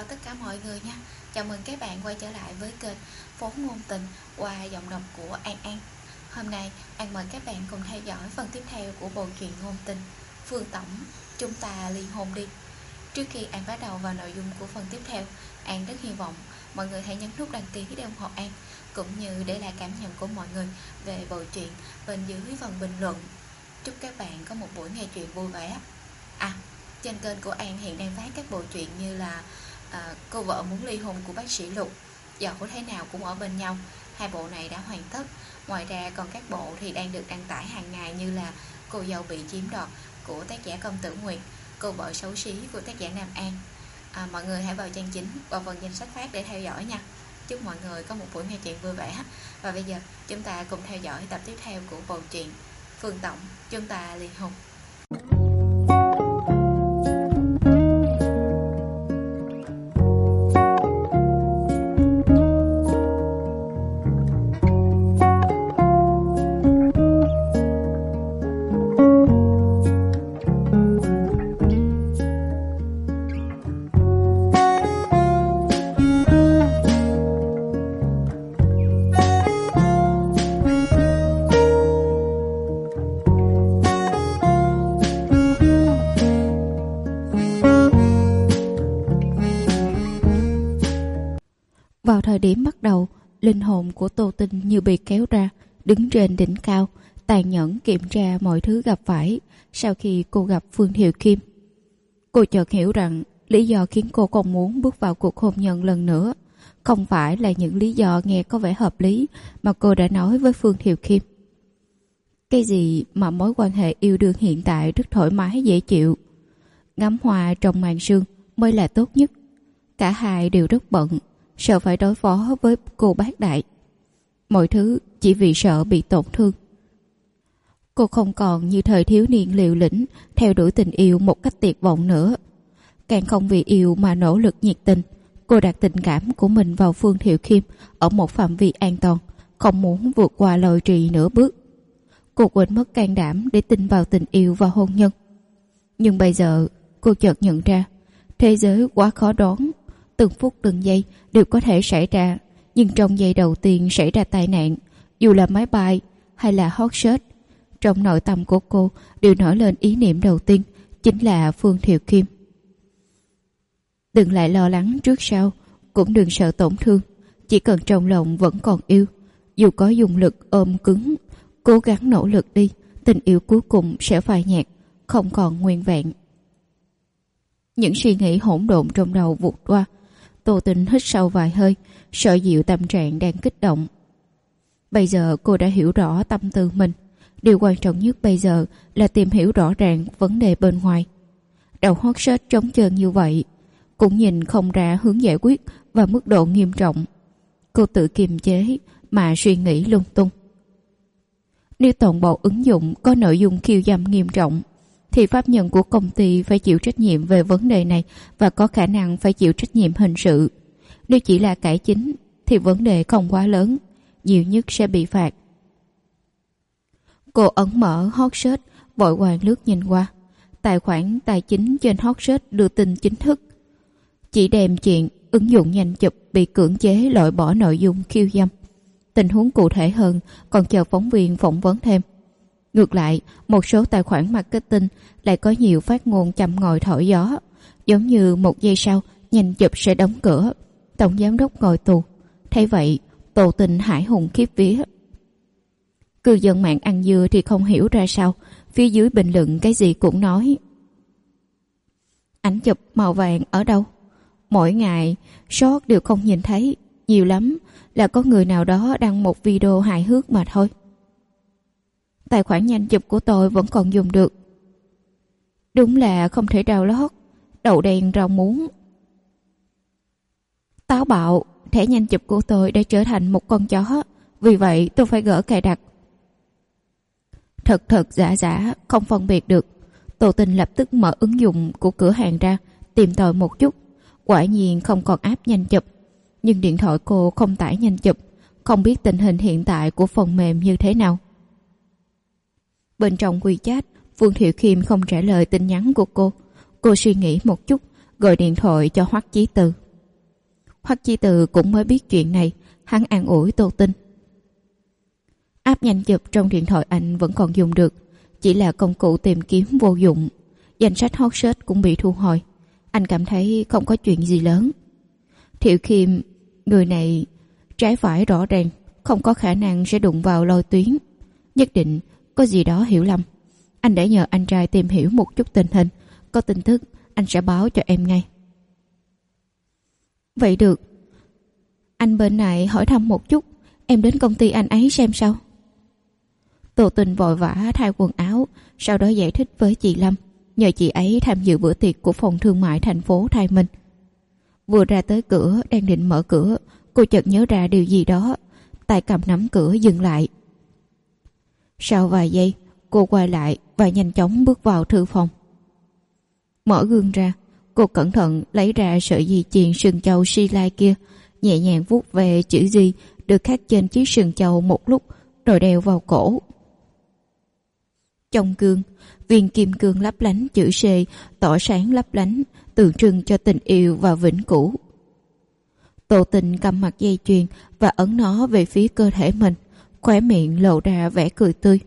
tất cả mọi người nha. Chào mừng các bạn quay trở lại với kênh Phố Ngôn Tình qua giọng đọc của An An. Hôm nay An mời các bạn cùng theo dõi phần tiếp theo của bộ truyện ngôn tình Phương Tổng, chúng ta ly hôn đi. Trước khi An bắt đầu vào nội dung của phần tiếp theo, An rất hy vọng mọi người hãy nhấn nút đăng ký để ủng hộ An, cũng như để lại cảm nhận của mọi người về bộ truyện bên dưới phần bình luận. Chúc các bạn có một buổi nghe truyện vui vẻ. Trên kênh của An hiện đang phát các bộ truyện như là Cô vợ muốn ly hôn của bác sĩ Lục, Dẫu thế nào cũng ở bên nhau. Hai bộ này đã hoàn tất. Ngoài ra còn các bộ thì đang được đăng tải hàng ngày như là Cô dâu bị chiếm đoạt của tác giả Công Tử Nguyệt, Cô vợ xấu xí của tác giả Nam An. Mọi người hãy vào trang chính và phần danh sách phát để theo dõi nha. Chúc mọi người có một buổi nghe truyện vui vẻ. Và bây giờ chúng ta cùng theo dõi tập tiếp theo của bộ truyện Phương Tổng, chúng ta ly hôn. Vào thời điểm bắt đầu, linh hồn của Tô Tinh như bị kéo ra, đứng trên đỉnh cao, tàn nhẫn kiểm tra mọi thứ gặp phải sau khi cô gặp Phương Thiệu Kim. Cô chợt hiểu rằng lý do khiến cô không muốn bước vào cuộc hôn nhân lần nữa không phải là những lý do nghe có vẻ hợp lý mà cô đã nói với Phương Thiệu Kim. Cái gì mà mối quan hệ yêu đương hiện tại rất thoải mái dễ chịu, ngắm hoa trong màn sương mới là tốt nhất. Cả hai đều rất bận, sợ phải đối phó với cô bác đại. Mọi thứ chỉ vì sợ bị tổn thương. Cô không còn như thời thiếu niên liều lĩnh theo đuổi tình yêu một cách tuyệt vọng nữa. Càng không vì yêu mà nỗ lực nhiệt tình. Cô đặt tình cảm của mình vào Phương Thiệu Kim ở một phạm vi an toàn, không muốn vượt qua lồi trì nửa bước. Cô quên mất can đảm để tin vào tình yêu và hôn nhân. Nhưng bây giờ cô chợt nhận ra thế giới quá khó đoán. Từng phút từng giây đều có thể xảy ra, nhưng trong giây đầu tiên xảy ra tai nạn, dù là máy bay hay là hot shot, trong nội tâm của cô đều nổi lên ý niệm đầu tiên chính là Phương Thiệu Kim. Đừng lại lo lắng trước sau, cũng đừng sợ tổn thương, chỉ cần trong lòng vẫn còn yêu, dù có dùng lực ôm cứng, cố gắng nỗ lực đi, tình yêu cuối cùng sẽ phai nhạt, không còn nguyên vẹn. Những suy nghĩ hỗn độn trong đầu vụt qua. Tô Tinh hít sâu vài hơi, sợ dịu tâm trạng đang kích động. Bây giờ cô đã hiểu rõ tâm tư mình. Điều quan trọng nhất bây giờ là tìm hiểu rõ ràng vấn đề bên ngoài. Đầu hot shot trống trơn như vậy, cũng nhìn không ra hướng giải quyết và mức độ nghiêm trọng. Cô tự kiềm chế mà suy nghĩ lung tung. Nếu toàn bộ ứng dụng có nội dung khiêu dâm nghiêm trọng, thì pháp nhân của công ty phải chịu trách nhiệm về vấn đề này và có khả năng phải chịu trách nhiệm hình sự. Nếu chỉ là cải chính thì vấn đề không quá lớn, nhiều nhất sẽ bị phạt. Cô ấn mở hotsearch, vội vàng lướt nhìn qua. Tài khoản tài chính trên hotsearch đưa tin chính thức, chỉ đem chuyện ứng dụng nhanh chụp bị cưỡng chế loại bỏ nội dung khiêu dâm. Tình huống cụ thể hơn còn chờ phóng viên phỏng vấn thêm. Ngược lại, một số tài khoản marketing lại có nhiều phát ngôn châm ngòi thổi gió, giống như một giây sau nhanh chụp sẽ đóng cửa, tổng giám đốc ngồi tù. Thấy vậy, Tô Tinh hãi hùng khiếp vía. Cư dân mạng ăn dưa thì không hiểu ra sao, phía dưới bình luận cái gì cũng nói. Ảnh chụp màu vàng ở đâu? Mỗi ngày short đều không nhìn thấy, nhiều lắm là có người nào đó đăng một video hài hước mà thôi. Tài khoản nhanh chụp của tôi vẫn còn dùng được. Đúng là không thể download, đậu đen rau muống. Táo bạo, thẻ nhanh chụp của tôi đã trở thành một con chó, vì vậy tôi phải gỡ cài đặt. Thật giả, không phân biệt được. Tô Tinh lập tức mở ứng dụng của cửa hàng ra, tìm tòi một chút. Quả nhiên không còn app nhanh chụp, nhưng điện thoại cô không tải nhanh chụp, không biết tình hình hiện tại của phần mềm như thế nào. Bên trong WeChat, Phương Thiệu Kim không trả lời tin nhắn của cô. Cô suy nghĩ một chút, gọi điện thoại cho Hoắc Chí Từ. Hoắc Chi Từ cũng mới biết chuyện này, hắn an ủi Tô Tinh. App nhanh chụp trong điện thoại anh vẫn còn dùng được, chỉ là công cụ tìm kiếm vô dụng. Danh sách hot search cũng bị thu hồi. Anh cảm thấy không có chuyện gì lớn. Thiệu Khiêm, người này trái phải rõ ràng, không có khả năng sẽ đụng vào lôi tuyến. Nhất định có gì đó hiểu lầm. Anh đã nhờ anh trai tìm hiểu một chút tình hình. Có tin tức anh sẽ báo cho em ngay. Vậy được. Anh bên này hỏi thăm một chút, em đến công ty anh ấy xem sao. Tô Tinh vội vã thay quần áo, sau đó giải thích với chị Lâm, nhờ chị ấy tham dự bữa tiệc của phòng thương mại thành phố Thái Minh. Vừa ra tới cửa, đang định mở cửa, cô chợt nhớ ra điều gì đó, tay cầm nắm cửa dừng lại. Sau vài giây, cô quay lại và nhanh chóng bước vào thư phòng. Mở gương ra, cô cẩn thận lấy ra sợi dây chuyền sừng châu si lai kia, nhẹ nhàng vuốt về chữ G được khắc trên chiếc sừng châu một lúc, rồi đeo vào cổ. Trong gương, viên kim cương lấp lánh chữ C tỏ sáng lấp lánh, tượng trưng cho tình yêu và vĩnh cửu. Tô Tinh cầm mặt dây chuyền và ấn nó về phía cơ thể mình, khóe miệng lộ ra vẻ cười tươi.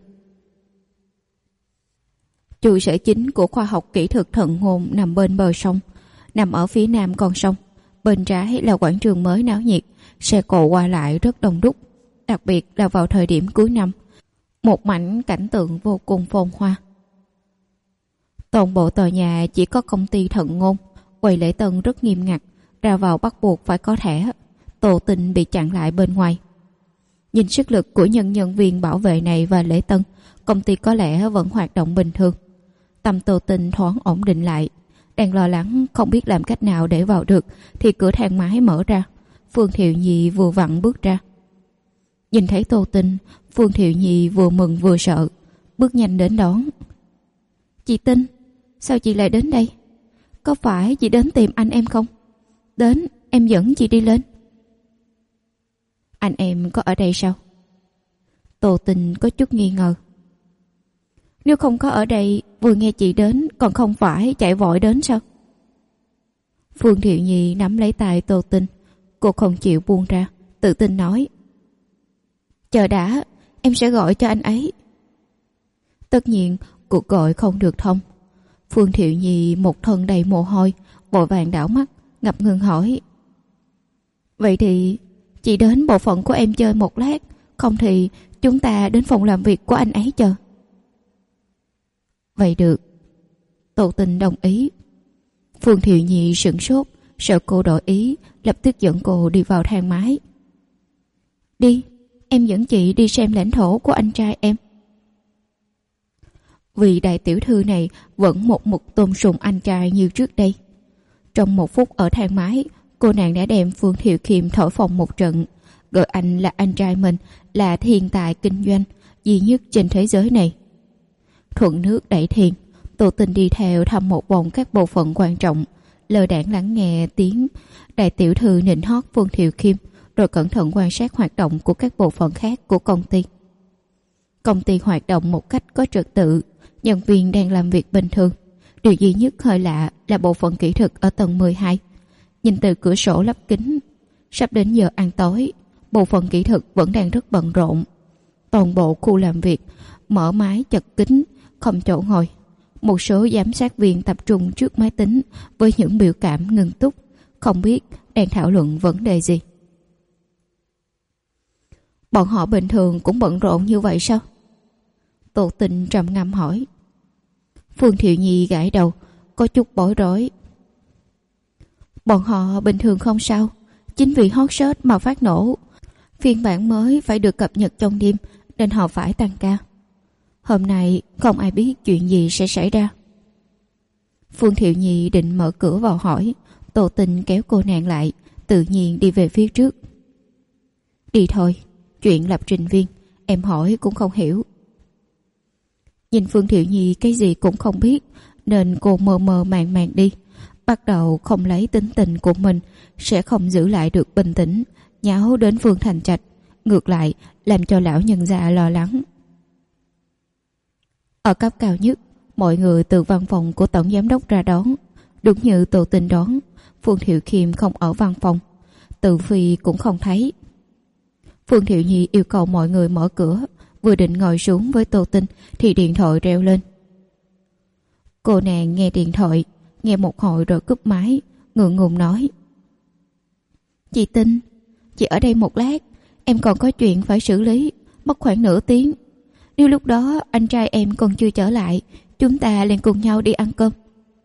Trụ sở chính của khoa học kỹ thuật thận hồn nằm bên bờ sông, nằm ở phía nam con sông. Bên trái là quảng trường mới náo nhiệt, xe cộ qua lại rất đông đúc, đặc biệt là vào thời điểm cuối năm. Một mảnh cảnh tượng vô cùng phồn hoa. Toàn bộ tòa nhà chỉ có công ty thận ngôn, quầy lễ tân rất nghiêm ngặt, ra vào bắt buộc phải có thẻ. Tô Tinh bị chặn lại bên ngoài. Nhìn sức lực của nhân viên bảo vệ này và lễ tân, công ty có lẽ vẫn hoạt động bình thường. Tâm Tô Tinh thoáng ổn định lại, đang lo lắng không biết làm cách nào để vào được, thì cửa thang máy mở ra. Phương Thiệu Nhi vừa vặn bước ra. Nhìn thấy Tô Tinh, Phương Thiệu Nhi vừa mừng vừa sợ, bước nhanh đến đón. Chị Tinh, sao chị lại đến đây? Có phải chị đến tìm anh em không? Đến, em dẫn chị đi lên. Anh em có ở đây sao? Tô Tinh có chút nghi ngờ. Nếu không có ở đây, vừa nghe chị đến còn không phải chạy vội đến sao? Phương Thiệu Nhi nắm lấy tay Tô Tinh, cô không chịu buông ra, tự tin nói. Chờ đã, em sẽ gọi cho anh ấy. Tất nhiên cuộc gọi không được thông. Phương Thiệu Nhi một thân đầy mồ hôi, vội vàng đảo mắt, ngập ngừng hỏi. Vậy thì chị đến bộ phận của em chơi một lát, không thì chúng ta đến phòng làm việc của anh ấy chờ. Vậy được. Tô Tinh đồng ý. Phương Thiệu Nhi sửng sốt, sợ cô đổi ý, lập tức dẫn cô đi vào thang máy. Đi, em dẫn chị đi xem lãnh thổ của anh trai em. Vì đại tiểu thư này vẫn một mực tôn sùng anh trai như trước đây. Trong một phút ở thang máy, cô nàng đã đem Phương Thiệu Khiêm thổi phồng một trận, gọi anh là anh trai mình, là thiên tài kinh doanh duy nhất trên thế giới này. Thuận nước đẩy thuyền, Tô Tinh đi theo thăm một vòng các bộ phận quan trọng, lơ đãng lắng nghe tiếng đại tiểu thư nịnh hót Phương Thiệu Khiêm, rồi cẩn thận quan sát hoạt động của các bộ phận khác của công ty. Công ty hoạt động một cách có trật tự, nhân viên đang làm việc bình thường. Điều duy nhất hơi lạ là bộ phận kỹ thuật ở tầng 12. Nhìn từ cửa sổ lắp kính, sắp đến giờ ăn tối, bộ phận kỹ thuật vẫn đang rất bận rộn. Toàn bộ khu làm việc mở mái chật kín, không chỗ ngồi. Một số giám sát viên tập trung trước máy tính với những biểu cảm ngưng túc, không biết đang thảo luận vấn đề gì. Bọn họ bình thường cũng bận rộn như vậy sao? Tô Tinh trầm ngâm hỏi. Phương Thiệu Nhi gãi đầu, có chút bối rối. Bọn họ bình thường không sao, chính vì hot search mà phát nổ. Phiên bản mới phải được cập nhật trong đêm, nên họ phải tăng ca. Hôm nay không ai biết chuyện gì sẽ xảy ra. Phương Thiệu Nhi định mở cửa vào hỏi, Tô Tinh kéo cô nàng lại, tự nhiên đi về phía trước. Đi thôi, chuyện lập trình viên em hỏi cũng không hiểu. Nhìn Phương Thiệu Nhi cái gì cũng không biết, nên cô mơ mơ màng màng đi. Bắt đầu không lấy tính tình của mình, sẽ không giữ lại được bình tĩnh, nháo đến Phương Thành Trạch, ngược lại làm cho lão nhân gia lo lắng. Ở cấp cao nhất, mọi người từ văn phòng của tổng giám đốc ra đón. Đúng như Tô Tinh đón, Phương Thiệu Khiêm không ở văn phòng. Từ Phi cũng không thấy. Phương Thiệu Nhi yêu cầu mọi người mở cửa, vừa định ngồi xuống với Tô Tinh thì điện thoại reo lên. Cô nàng nghe điện thoại, nghe một hồi rồi cúp máy, ngượng ngùng nói: Chị Tinh, chị ở đây một lát, em còn có chuyện phải xử lý, mất khoảng nửa tiếng. Nếu lúc đó anh trai em còn chưa trở lại, chúng ta liền cùng nhau đi ăn cơm.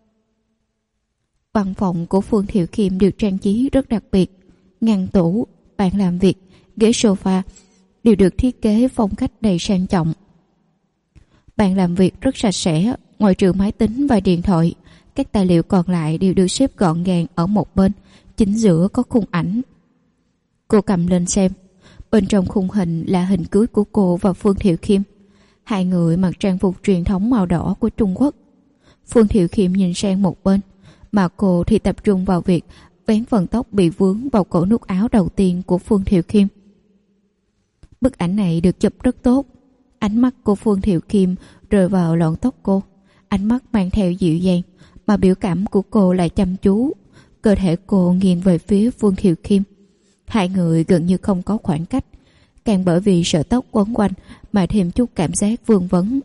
Văn phòng của Phương Thiệu Kim được trang trí rất đặc biệt. Ngăn tủ, bàn làm việc, ghế sofa đều được thiết kế phong cách đầy sang trọng. Bàn làm việc rất sạch sẽ, ngoại trừ máy tính và điện thoại, các tài liệu còn lại đều được xếp gọn gàng ở một bên, chính giữa có khung ảnh. Cô cầm lên xem, bên trong khung hình là hình cưới của cô và Phương Thiệu Kim. Hai người mặc trang phục truyền thống màu đỏ của Trung Quốc. Phương Thiệu Kim nhìn sang một bên, mà cô thì tập trung vào việc vén phần tóc bị vướng vào cổ nút áo đầu tiên của Phương Thiệu Kim. Bức ảnh này được chụp rất tốt. Ánh mắt của Phương Thiệu Kim rơi vào lọn tóc cô, ánh mắt mang theo dịu dàng, mà biểu cảm của cô lại chăm chú. Cơ thể cô nghiêng về phía Phương Thiệu Kim. Hai người gần như không có khoảng cách, càng bởi vì sợi tóc quấn quanh mà thêm chút cảm giác vương vấn.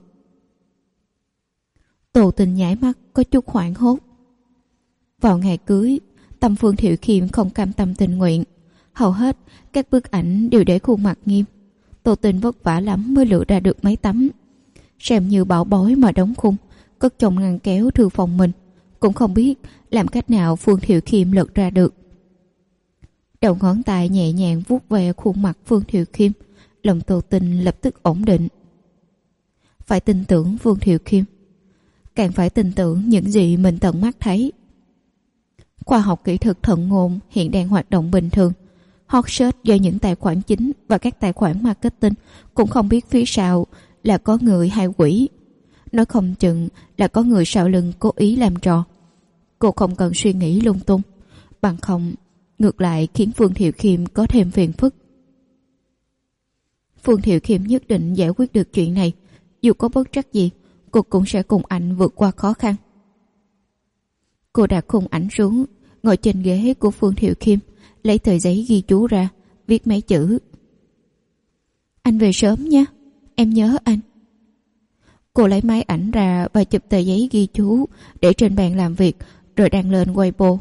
Tô Tinh nháy mắt có chút hoảng hốt. Vào ngày cưới, tâm Phương Thiệu Kim không cam tâm tình nguyện. Hầu hết các bức ảnh đều để khuôn mặt nghiêm. Tô Tinh vất vả lắm mới lựa ra được mấy tấm. Xem như bảo bối mà đóng khung, cất trong ngăn kéo thư phòng mình. Cũng không biết làm cách nào Phương Thiệu Kim lật ra được. Đầu ngón tay nhẹ nhàng vuốt về khuôn mặt Phương Thiệu Kim, lòng Tô Tinh lập tức ổn định. Phải tin tưởng Phương Thiệu Kim, càng phải tin tưởng những gì mình tận mắt thấy. Khoa học kỹ thuật thận ngôn hiện đang hoạt động bình thường. Hot search do những tài khoản chính và các tài khoản marketing cũng không biết phía sau là có người hay quỷ. Nói không chừng là có người sau lưng cố ý làm trò. Cô không cần suy nghĩ lung tung, bằng không ngược lại khiến Phương Thiệu Kim có thêm phiền phức. Phương Thiệu Kim nhất định giải quyết được chuyện này. Dù có bất trắc gì, cô cũng sẽ cùng anh vượt qua khó khăn. Cô đặt khung ảnh xuống, ngồi trên ghế của Phương Thiệu Kim, lấy tờ giấy ghi chú ra, viết mấy chữ: Anh về sớm nhé, em nhớ anh. Cô lấy máy ảnh ra và chụp tờ giấy ghi chú để trên bàn làm việc, rồi đăng lên Weibo.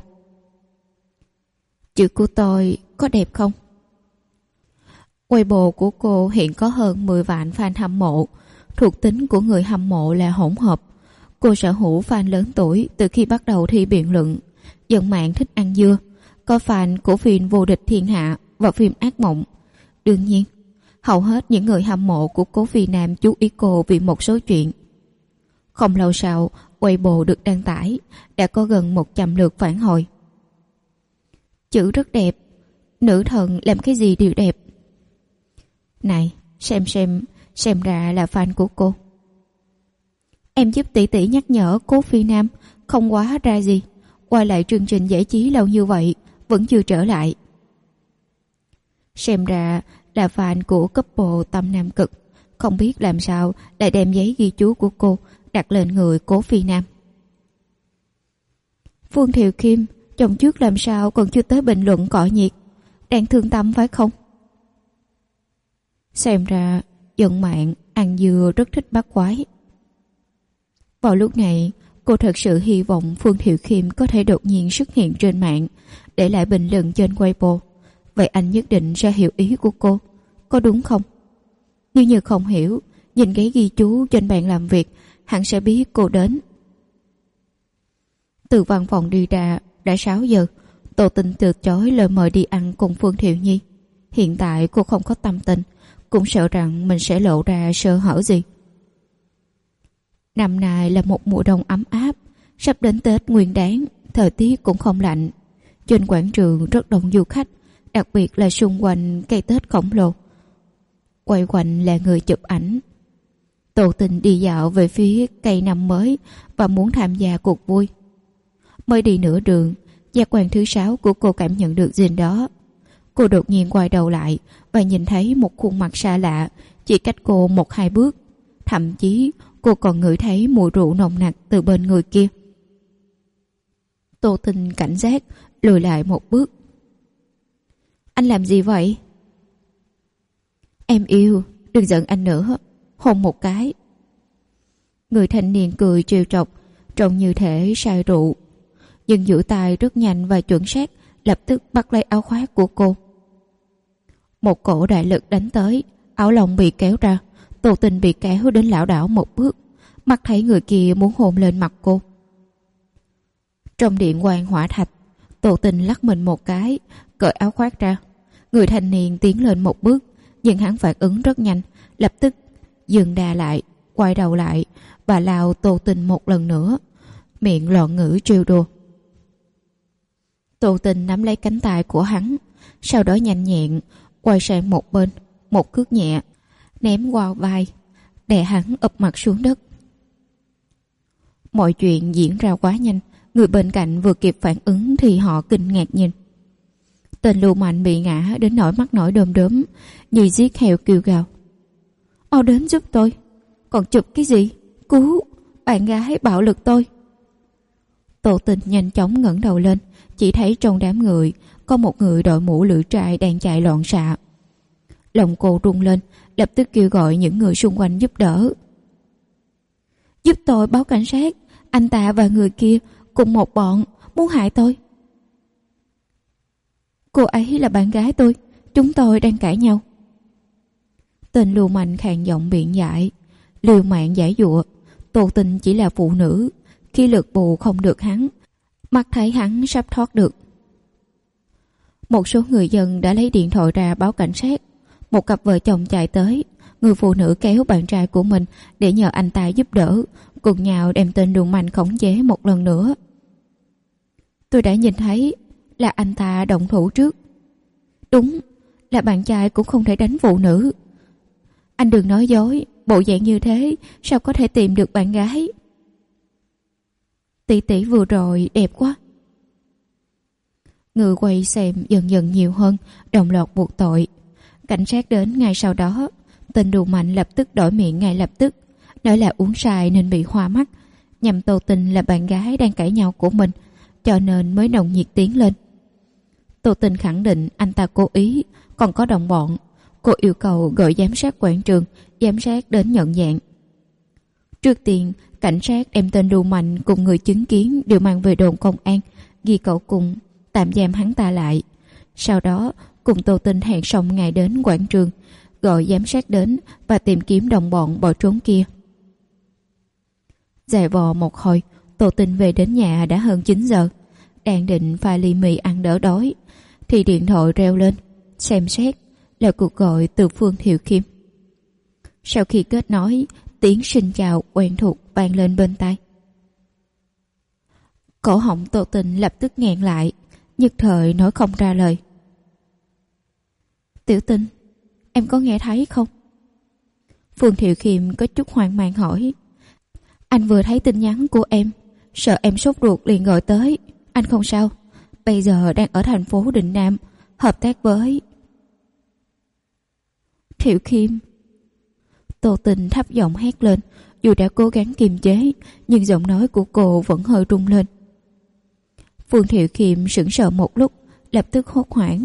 Chữ của tôi có đẹp không? Weibo của cô hiện có hơn 10 vạn fan hâm mộ. Thuộc tính của người hâm mộ là hỗn hợp. Cô sở hữu fan lớn tuổi từ khi bắt đầu thi biện luận. Dân mạng thích ăn dưa. Có fan của phim Vô địch thiên hạ và phim Ác mộng. Đương nhiên, hầu hết những người hâm mộ của Cố Phi Nam chú ý cô vì một số chuyện. Không lâu sau, Weibo được đăng tải, đã có gần 100 lượt phản hồi. Chữ rất đẹp, nữ thần làm cái gì đều đẹp. Này, xem ra là fan của cô. Em giúp tỷ tỷ nhắc nhở Cố Phi Nam không quá ra gì, quay lại chương trình giải trí lâu như vậy vẫn chưa trở lại. Xem ra là fan của couple Tâm Nam Cực, không biết làm sao lại đem giấy ghi chú của cô đặt lên người Cố Phi Nam. Phương Thiệu Kim, chồng trước làm sao còn chưa tới bình luận cọ nhiệt, đang thương tâm phải không? Xem ra dân mạng ăn dưa rất thích bắt quái. Vào lúc này, cô thật sự hy vọng Phương Thiệu Kim có thể đột nhiên xuất hiện trên mạng, để lại bình luận trên Weibo. Vậy anh nhất định sẽ hiểu ý của cô, có đúng không? Nếu như không hiểu, nhìn cái ghi chú trên bàn làm việc, hắn sẽ biết cô đến. Từ văn phòng đi ra đã 6 giờ. Tô Tinh từ chối lời mời đi ăn cùng Phương Thiệu Nhi. Hiện tại cô không có tâm tình, cũng sợ rằng mình sẽ lộ ra sơ hở gì. Năm nay là một mùa đông ấm áp, sắp đến Tết Nguyên Đán, thời tiết cũng không lạnh. Trên quảng trường rất đông du khách, đặc biệt là xung quanh cây Tết khổng lồ. Quay quanh là người chụp ảnh. Tô Tinh đi dạo về phía cây năm mới và muốn tham gia cuộc vui. Mới đi nửa đường, giác quan thứ 6 của cô cảm nhận được gì đó. Cô đột nhiên quay đầu lại và nhìn thấy một khuôn mặt xa lạ chỉ cách cô 1-2 bước. Thậm chí cô còn ngửi thấy mùi rượu nồng nặc từ bên người kia. Tô Tinh cảnh giác lùi lại một bước. Anh làm gì vậy? Em yêu, đừng giận anh nữa. Hôn một cái. Người thanh niên cười trêu chọc, trông như thể say rượu, nhưng giữ tay rất nhanh và chuẩn xác, lập tức bắt lấy áo khoác của cô. Một cổ đại lực đánh tới, áo lông bị kéo ra, Tô Tình bị kéo đến lảo đảo một bước, mắt thấy người kia muốn hôn lên mặt cô. Trong điện quang hỏa thạch, Tô Tình lắc mình một cái, cởi áo khoác ra. Người thanh niên tiến lên một bước, nhưng hắn phản ứng rất nhanh, lập tức dừng đà lại, quay đầu lại và lao Tô Tình một lần nữa, miệng loạn ngữ trêu đùa. Tô Tình nắm lấy cánh tay của hắn, sau đó nhanh nhẹn quay sang một bên, một cước nhẹ ném qua vai, đè hắn ập mặt xuống đất. Mọi chuyện diễn ra quá nhanh, người bên cạnh vừa kịp phản ứng thì họ kinh ngạc nhìn. Tên lưu manh bị ngã đến nỗi mắt nổi đom đóm, như giết heo kêu gào. Đến giúp tôi. Còn chụp cái gì? Cứu! Bạn gái bạo lực tôi. Tô Tình nhanh chóng ngẩng đầu lên, chỉ thấy trong đám người có một người đội mũ lưỡi trai đang chạy loạn xạ. Lòng cô rung lên, lập tức kêu gọi những người xung quanh giúp đỡ. Giúp tôi báo cảnh sát, anh ta và người kia cùng một bọn muốn hại tôi. Cô ấy là bạn gái tôi, chúng tôi đang cãi nhau. Tên lưu manh khàn giọng biện giải, liều mạng giải dụa. Tô Tình chỉ là phụ nữ, khi lực bù không được hắn, mắt thấy hắn sắp thoát được. Một số người dân đã lấy điện thoại ra báo cảnh sát. Một cặp vợ chồng chạy tới, người phụ nữ kéo bạn trai của mình để nhờ anh ta giúp đỡ, cùng nhau đem tên lưu manh khống chế một lần nữa. Tôi đã nhìn thấy là anh ta động thủ trước. Đúng là bạn trai cũng không thể đánh phụ nữ. Anh đừng nói dối, bộ dạng như thế sao có thể tìm được bạn gái? Tỷ tỷ vừa rồi đẹp quá. Người quay xem dần dần nhiều hơn, đồng loạt buộc tội. Cảnh sát đến ngay sau đó. Tên đù mạnh lập tức đổi miệng ngay lập tức, nói là uống sai nên bị hoa mắt, nhằm Tô Tình là bạn gái đang cãi nhau của mình, cho nên mới nồng nhiệt tiến lên. Tô Tình khẳng định anh ta cố ý, còn có đồng bọn. Cô yêu cầu gọi giám sát quảng trường, giám sát đến nhận dạng. Trước tiên, cảnh sát đem tên lưu manh cùng người chứng kiến đều mang về đồn công an, ghi cậu cùng, tạm giam hắn ta lại. Sau đó, cùng Tô Tình hẹn xong ngày đến quảng trường, gọi giám sát đến và tìm kiếm đồng bọn bỏ trốn kia. Dài vò một hồi, Tô Tình về đến nhà đã hơn 9 giờ. Đang định pha ly mì ăn đỡ đói, thì điện thoại reo lên. Xem xét là cuộc gọi từ Phương Thiệu Kim. Sau khi kết nối, tiếng xin chào quen thuộc vang lên bên tai. Cổ họng Tô Tình lập tức nghẹn lại, nhất thời nói không ra lời. Tiểu Tình, em có nghe thấy không? Phương Thiệu Kim có chút hoang mang hỏi. Anh vừa thấy tin nhắn của em, sợ em sốt ruột liền gọi tới. Anh không sao, bây giờ đang ở thành phố Định Nam, hợp tác với... Thiệu Kim. Tô Tình thấp giọng hét lên, dù đã cố gắng kiềm chế, nhưng giọng nói của cô vẫn hơi rung lên. Phương Thiệu Kim sững sờ một lúc, lập tức hốt hoảng.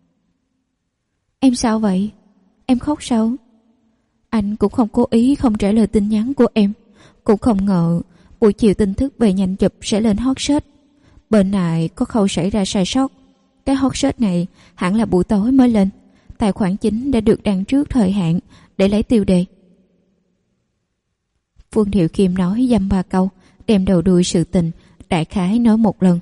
Em sao vậy? Em khóc sao? Anh cũng không cố ý không trả lời tin nhắn của em, cũng không ngờ buổi chiều tin tức về nhanh chụp sẽ lên hot search. Bên này có khâu xảy ra sai sót. Cái hot search này hẳn là buổi tối mới lên. Tài khoản chính đã được đăng trước thời hạn để lấy tiêu đề. Phương Thiệu Kim nói dăm ba câu, đem đầu đuôi sự tình đại khái nói một lần.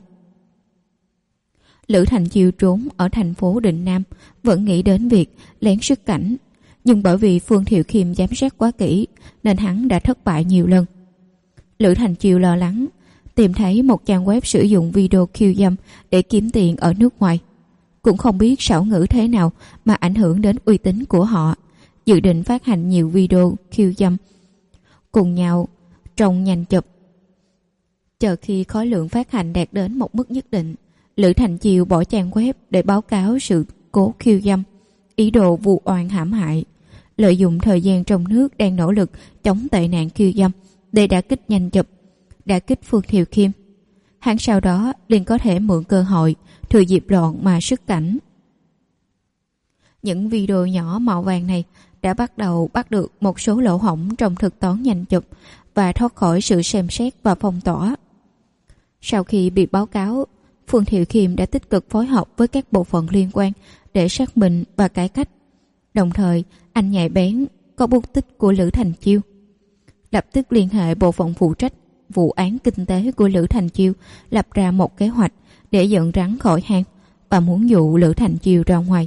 Lữ Thành Chiêu trốn ở thành phố Định Nam, vẫn nghĩ đến việc lén xuất cảnh, nhưng bởi vì Phương Thiệu Kim giám sát quá kỹ nên hắn đã thất bại nhiều lần. Lữ Thành Chiêu lo lắng tìm thấy một trang web sử dụng video khiêu dâm để kiếm tiền ở nước ngoài, cũng không biết xảo ngữ thế nào mà ảnh hưởng đến uy tín của họ, dự định phát hành nhiều video khiêu dâm cùng nhau trong nhanh chụp. Chờ khi khối lượng phát hành đạt đến một mức nhất định, Lữ Thành Chiêu bỏ trang web để báo cáo sự cố khiêu dâm, ý đồ vu oan hãm hại, lợi dụng thời gian trong nước đang nỗ lực chống tệ nạn khiêu dâm để đả kích nhanh chụp, đả kích Phương Thiệu Kim. Hắn sau đó liền có thể mượn cơ hội thừa dịp loạn mà xuất cảnh. Những video nhỏ màu vàng này đã bắt đầu bắt được một số lỗ hổng trong thực toán nhanh chụp và thoát khỏi sự xem xét và phong tỏa. Sau khi bị báo cáo, Phương Thiệu Khiêm đã tích cực phối hợp với các bộ phận liên quan để xác minh và cải cách. Đồng thời, anh nhạy bén có bút tích của Lữ Thành Chiêu. Lập tức liên hệ bộ phận phụ trách vụ án kinh tế của Lữ Thành Chiêu, lập ra một kế hoạch để dẫn rắn khỏi hang và muốn dụ Lữ Thành Chiêu ra ngoài.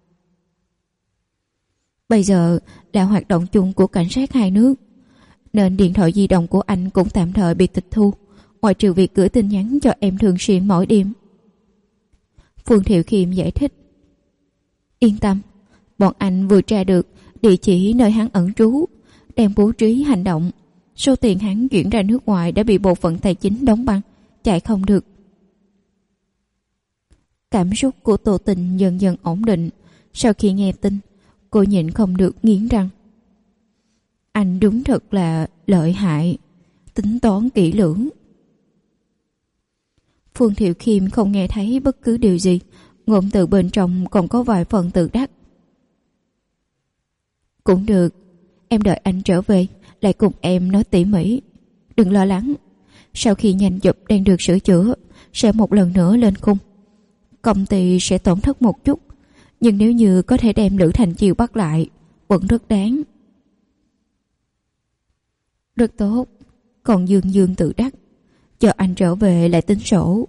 Bây giờ là hoạt động chung của cảnh sát hai nước, nên điện thoại di động của anh cũng tạm thời bị tịch thu, ngoại trừ việc gửi tin nhắn cho em thường xuyên mỗi đêm. Phương Thiệu Khiêm giải thích. Yên tâm, bọn anh vừa tra được địa chỉ nơi hắn ẩn trú, đang bố trí hành động. Số tiền hắn chuyển ra nước ngoài đã bị bộ phận tài chính đóng băng, chạy không được. Cảm xúc của Tô Tình dần dần ổn định. Sau khi nghe tin, cô nhịn không được nghiến răng. Anh đúng thật là lợi hại, tính toán kỹ lưỡng. Phương Thiệu Khiêm không nghe thấy bất cứ điều gì, ngôn từ bên trong còn có vài phần tự đắc. Cũng được, em đợi anh trở về lại cùng em nói tỉ mỉ. Đừng lo lắng, sau khi nhanh chụp đang được sửa chữa sẽ một lần nữa lên khung. Công ty sẽ tổn thất một chút, nhưng nếu như có thể đem Lữ Thành Chiêu bắt lại vẫn rất đáng. Rất tốt, còn Dương Dương tự đắc, chờ anh trở về lại tính sổ.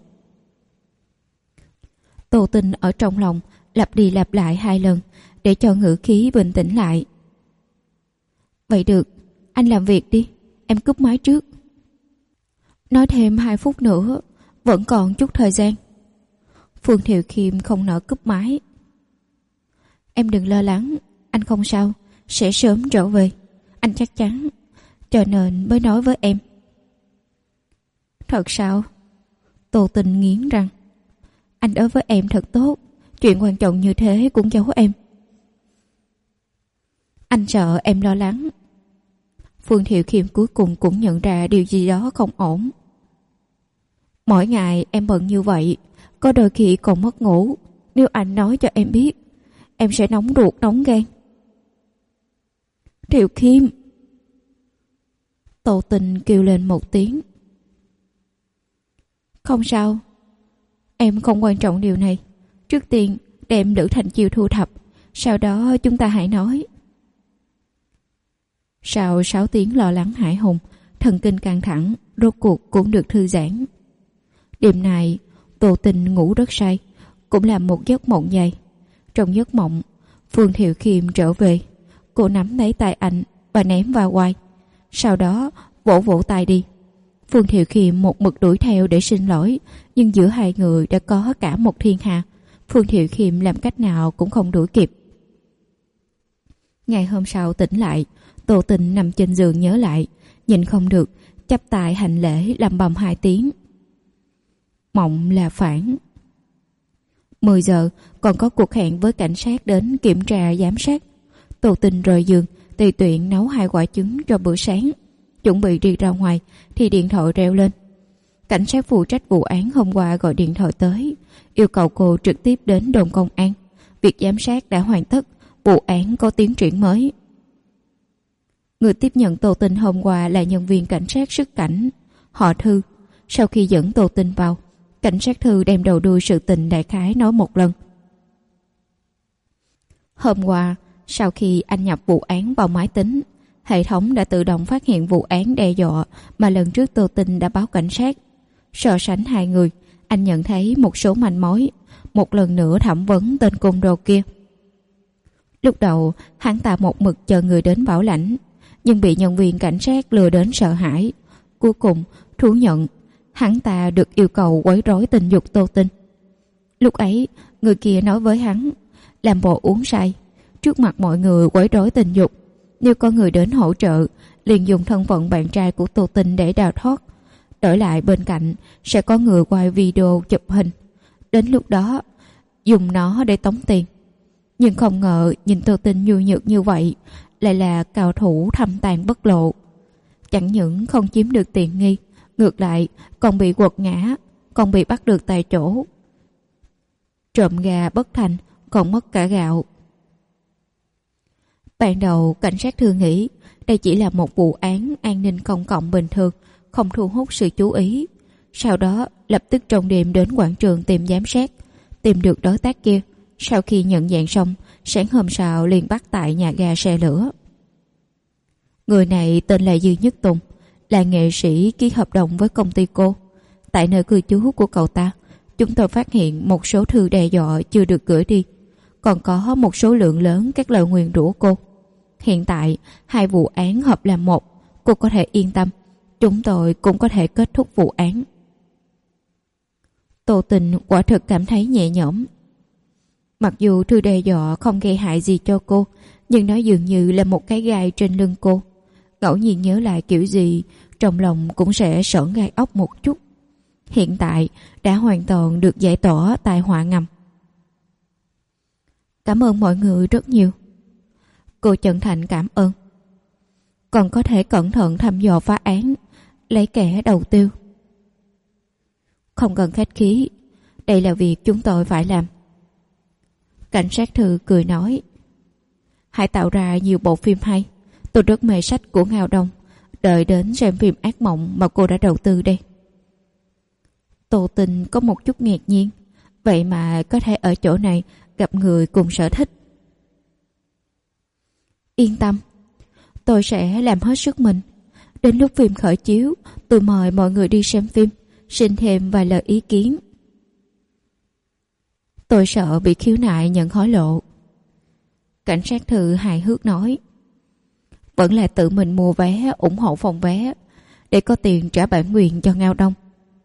Tô Tình ở trong lòng lặp đi lặp lại 2 lần để cho ngữ khí bình tĩnh lại. Vậy được, anh làm việc đi, em cúp máy trước. Nói thêm 2 phút nữa, vẫn còn chút thời gian. Phương Thiệu Khiêm không nỡ cúp máy. Em đừng lo lắng, anh không sao, sẽ sớm trở về, anh chắc chắn, cho nên mới nói với em. Thật sao? Tô Tình nghiến răng. Anh đối với em thật tốt, chuyện quan trọng như thế cũng giấu em. Anh sợ em lo lắng. Phương Thiệu Khiêm cuối cùng cũng nhận ra điều gì đó không ổn. Mỗi ngày em bận như vậy, có đôi khi còn mất ngủ. Nếu anh nói cho em biết, em sẽ nóng ruột nóng gan. Thiệu Khiêm! Tô Tình kêu lên một tiếng. Không sao, em không quan trọng điều này. Trước tiên đem Lữ Thành Chiêu thu thập, sau đó chúng ta hãy nói. Sau 6 tiếng lo lắng hãi hùng, thần kinh căng thẳng, rốt cuộc cũng được thư giãn. Đêm này, Tô Tình ngủ rất say, cũng là một giấc mộng dài. Trong giấc mộng, Phương Thiệu Khiêm trở về. Cô nắm lấy tay anh và ném vào quai. Sau đó vỗ vỗ tay đi. Phương Thiệu Khiêm một mực đuổi theo để xin lỗi, nhưng giữa hai người đã có cả một thiên hà. Phương Thiệu Khiêm làm cách nào cũng không đuổi kịp. Ngày hôm sau tỉnh lại, Tô Tình nằm trên giường nhớ lại, nhìn không được, chắp tay hành lễ lẩm bẩm 2 tiếng. Mộng là phản. 10 giờ còn có cuộc hẹn với cảnh sát đến kiểm tra giám sát. Tô Tình rời giường, tùy tiện nấu 2 quả trứng cho bữa sáng. Chuẩn bị đi ra ngoài thì điện thoại reo lên. Cảnh sát phụ trách vụ án hôm qua gọi điện thoại tới, yêu cầu cô trực tiếp đến đồn công an. Việc giám sát đã hoàn tất, vụ án có tiến triển mới. Người tiếp nhận Tô Tình hôm qua là nhân viên cảnh sát xuất cảnh, họ Thư. Sau khi dẫn Tô Tình vào, cảnh sát Thư đem đầu đuôi sự tình đại khái nói một lần. Hôm qua, sau khi anh nhập vụ án vào máy tính, hệ thống đã tự động phát hiện vụ án đe dọa mà lần trước Tô Tình đã báo cảnh sát. So sánh 2 người, anh nhận thấy một số manh mối, một lần nữa thẩm vấn tên côn đồ kia. Lúc đầu, hắn ta một mực chờ người đến bảo lãnh, nhưng bị nhân viên cảnh sát lừa đến sợ hãi. Cuối cùng, thú nhận, hắn ta được yêu cầu quấy rối tình dục Tô Tình. Lúc ấy, người kia nói với hắn, làm bộ uống say, trước mặt mọi người quấy rối tình dục. Nếu có người đến hỗ trợ, liền dùng thân phận bạn trai của Tô Tình để đào thoát. Đổi lại bên cạnh sẽ có người quay video chụp hình. Đến lúc đó, dùng nó để tống tiền. Nhưng không ngờ nhìn Tô Tình nhu nhược như vậy, lại là cao thủ thâm tàn bất lộ. Chẳng những không chiếm được tiện nghi, ngược lại còn bị quật ngã, còn bị bắt được tại chỗ. Trộm gà bất thành, còn mất cả gạo. Ban đầu cảnh sát thường nghĩ đây chỉ là một vụ án an ninh công cộng bình thường, không thu hút sự chú ý. Sau đó lập tức trong đêm đến quảng trường tìm giám sát, tìm được đối tác kia. Sau khi nhận dạng xong, sáng hôm sau liền bắt tại nhà ga xe lửa. Người này tên là Dư Nhất Tùng, là nghệ sĩ ký hợp đồng với công ty cô. Tại nơi cư trú của cậu ta, chúng tôi phát hiện một số thư đe dọa chưa được gửi đi, còn có một số lượng lớn các lời nguyền rủa cô. Hiện tại, hai vụ án hợp làm một, cô có thể yên tâm, chúng tôi cũng có thể kết thúc vụ án. Tô Tình quả thực cảm thấy nhẹ nhõm. Mặc dù thư đe dọa không gây hại gì cho cô, nhưng nó dường như là một cái gai trên lưng cô. Ngẫu nhiên nhớ lại kiểu gì, trong lòng cũng sẽ sởn gai ốc một chút. Hiện tại đã hoàn toàn được giải tỏa tai họa ngầm. Cảm ơn mọi người rất nhiều. Cô chân thành cảm ơn. Còn có thể cẩn thận thăm dò phá án, lấy kẻ đầu tiêu. Không cần khách khí, đây là việc chúng tôi phải làm. Cảnh sát Thư cười nói, hãy tạo ra nhiều bộ phim hay. Tôi rất mê sách của Ngao Đông, đợi đến xem phim ác mộng mà cô đã đầu tư đây. Tô Tình có một chút ngạc nhiên, vậy mà có thể ở chỗ này gặp người cùng sở thích. Yên tâm, tôi sẽ làm hết sức mình. Đến lúc phim khởi chiếu, tôi mời mọi người đi xem phim, xin thêm vài lời ý kiến. Tôi sợ bị khiếu nại nhận hối lộ. Cảnh sát Thư hài hước nói, vẫn là tự mình mua vé, ủng hộ phòng vé để có tiền trả bản quyền cho Ngao Đông.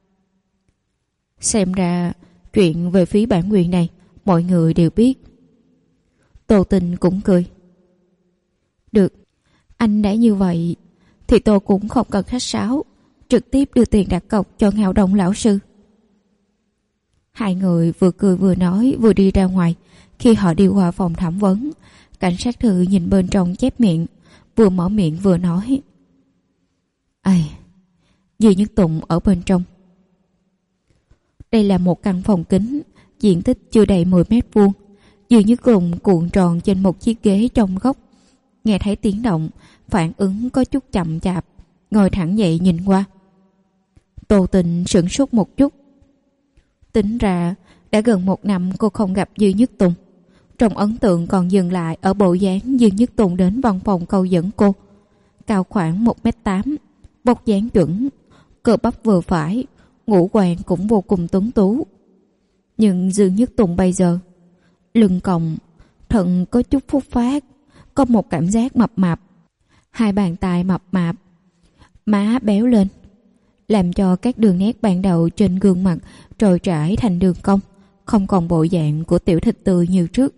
Xem ra chuyện về phí bản quyền này mọi người đều biết. Tô Tình cũng cười. Được, anh đã như vậy thì tôi cũng không cần khách sáo, trực tiếp đưa tiền đặt cọc cho Ngao Đông lão sư. Hai người vừa cười vừa nói vừa đi ra ngoài. Khi họ đi qua phòng thẩm vấn, cảnh sát Thư nhìn bên trong chép miệng, vừa mở miệng vừa nói, ai, Dư Nhất Tùng ở bên trong. Đây là một căn phòng kính, diện tích chưa đầy 10 mét vuông. Dư Nhất Tùng cuộn tròn trên một chiếc ghế trong góc, nghe thấy tiếng động, phản ứng có chút chậm chạp, ngồi thẳng dậy nhìn qua. Tô Tình sửng sốt một chút. Tính ra đã gần 1 năm cô không gặp Dư Nhất Tùng. Trong ấn tượng còn dừng lại ở bộ dáng Dư Nhất Tùng đến văn phòng câu dẫn cô. Cao khoảng 1m8, vóc dáng chuẩn, cơ bắp vừa phải, ngũ quan cũng vô cùng tuấn tú. Nhưng Dư Nhất Tùng bây giờ, lưng còng, thận có chút phúc phát, có một cảm giác mập mạp, hai bàn tay mập mạp, má béo lên, làm cho các đường nét ban đầu trên gương mặt trồi trải thành đường cong, không còn bộ dạng của tiểu thịt tươi như trước.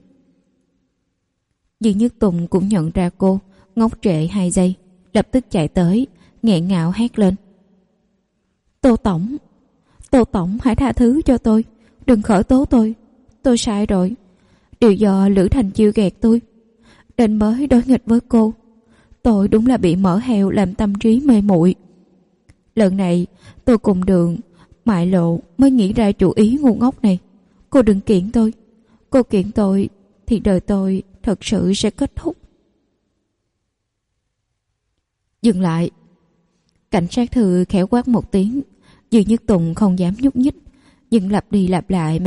Dư Nhất Tùng cũng nhận ra cô, ngốc trệ 2 giây, lập tức chạy tới, nghẹn ngào hét lên. Tô Tổng hãy tha thứ cho tôi, đừng khởi tố tôi sai rồi. Điều do Lữ Thành Chiêu gạt tôi, nên mới đối nghịch với cô. Tôi đúng là bị mỡ heo làm tâm trí mê muội. Lần này tôi cùng Đường, Mại Lộ mới nghĩ ra chủ ý ngu ngốc này. Cô đừng kiện tôi. Cô kiện tôi thì đời tôi thật sự sẽ kết thúc. Dừng lại. Cảnh sát Thư khéo quát một tiếng. Dư Nhất Tùng không dám nhúc nhích, nhưng lặp đi lặp lại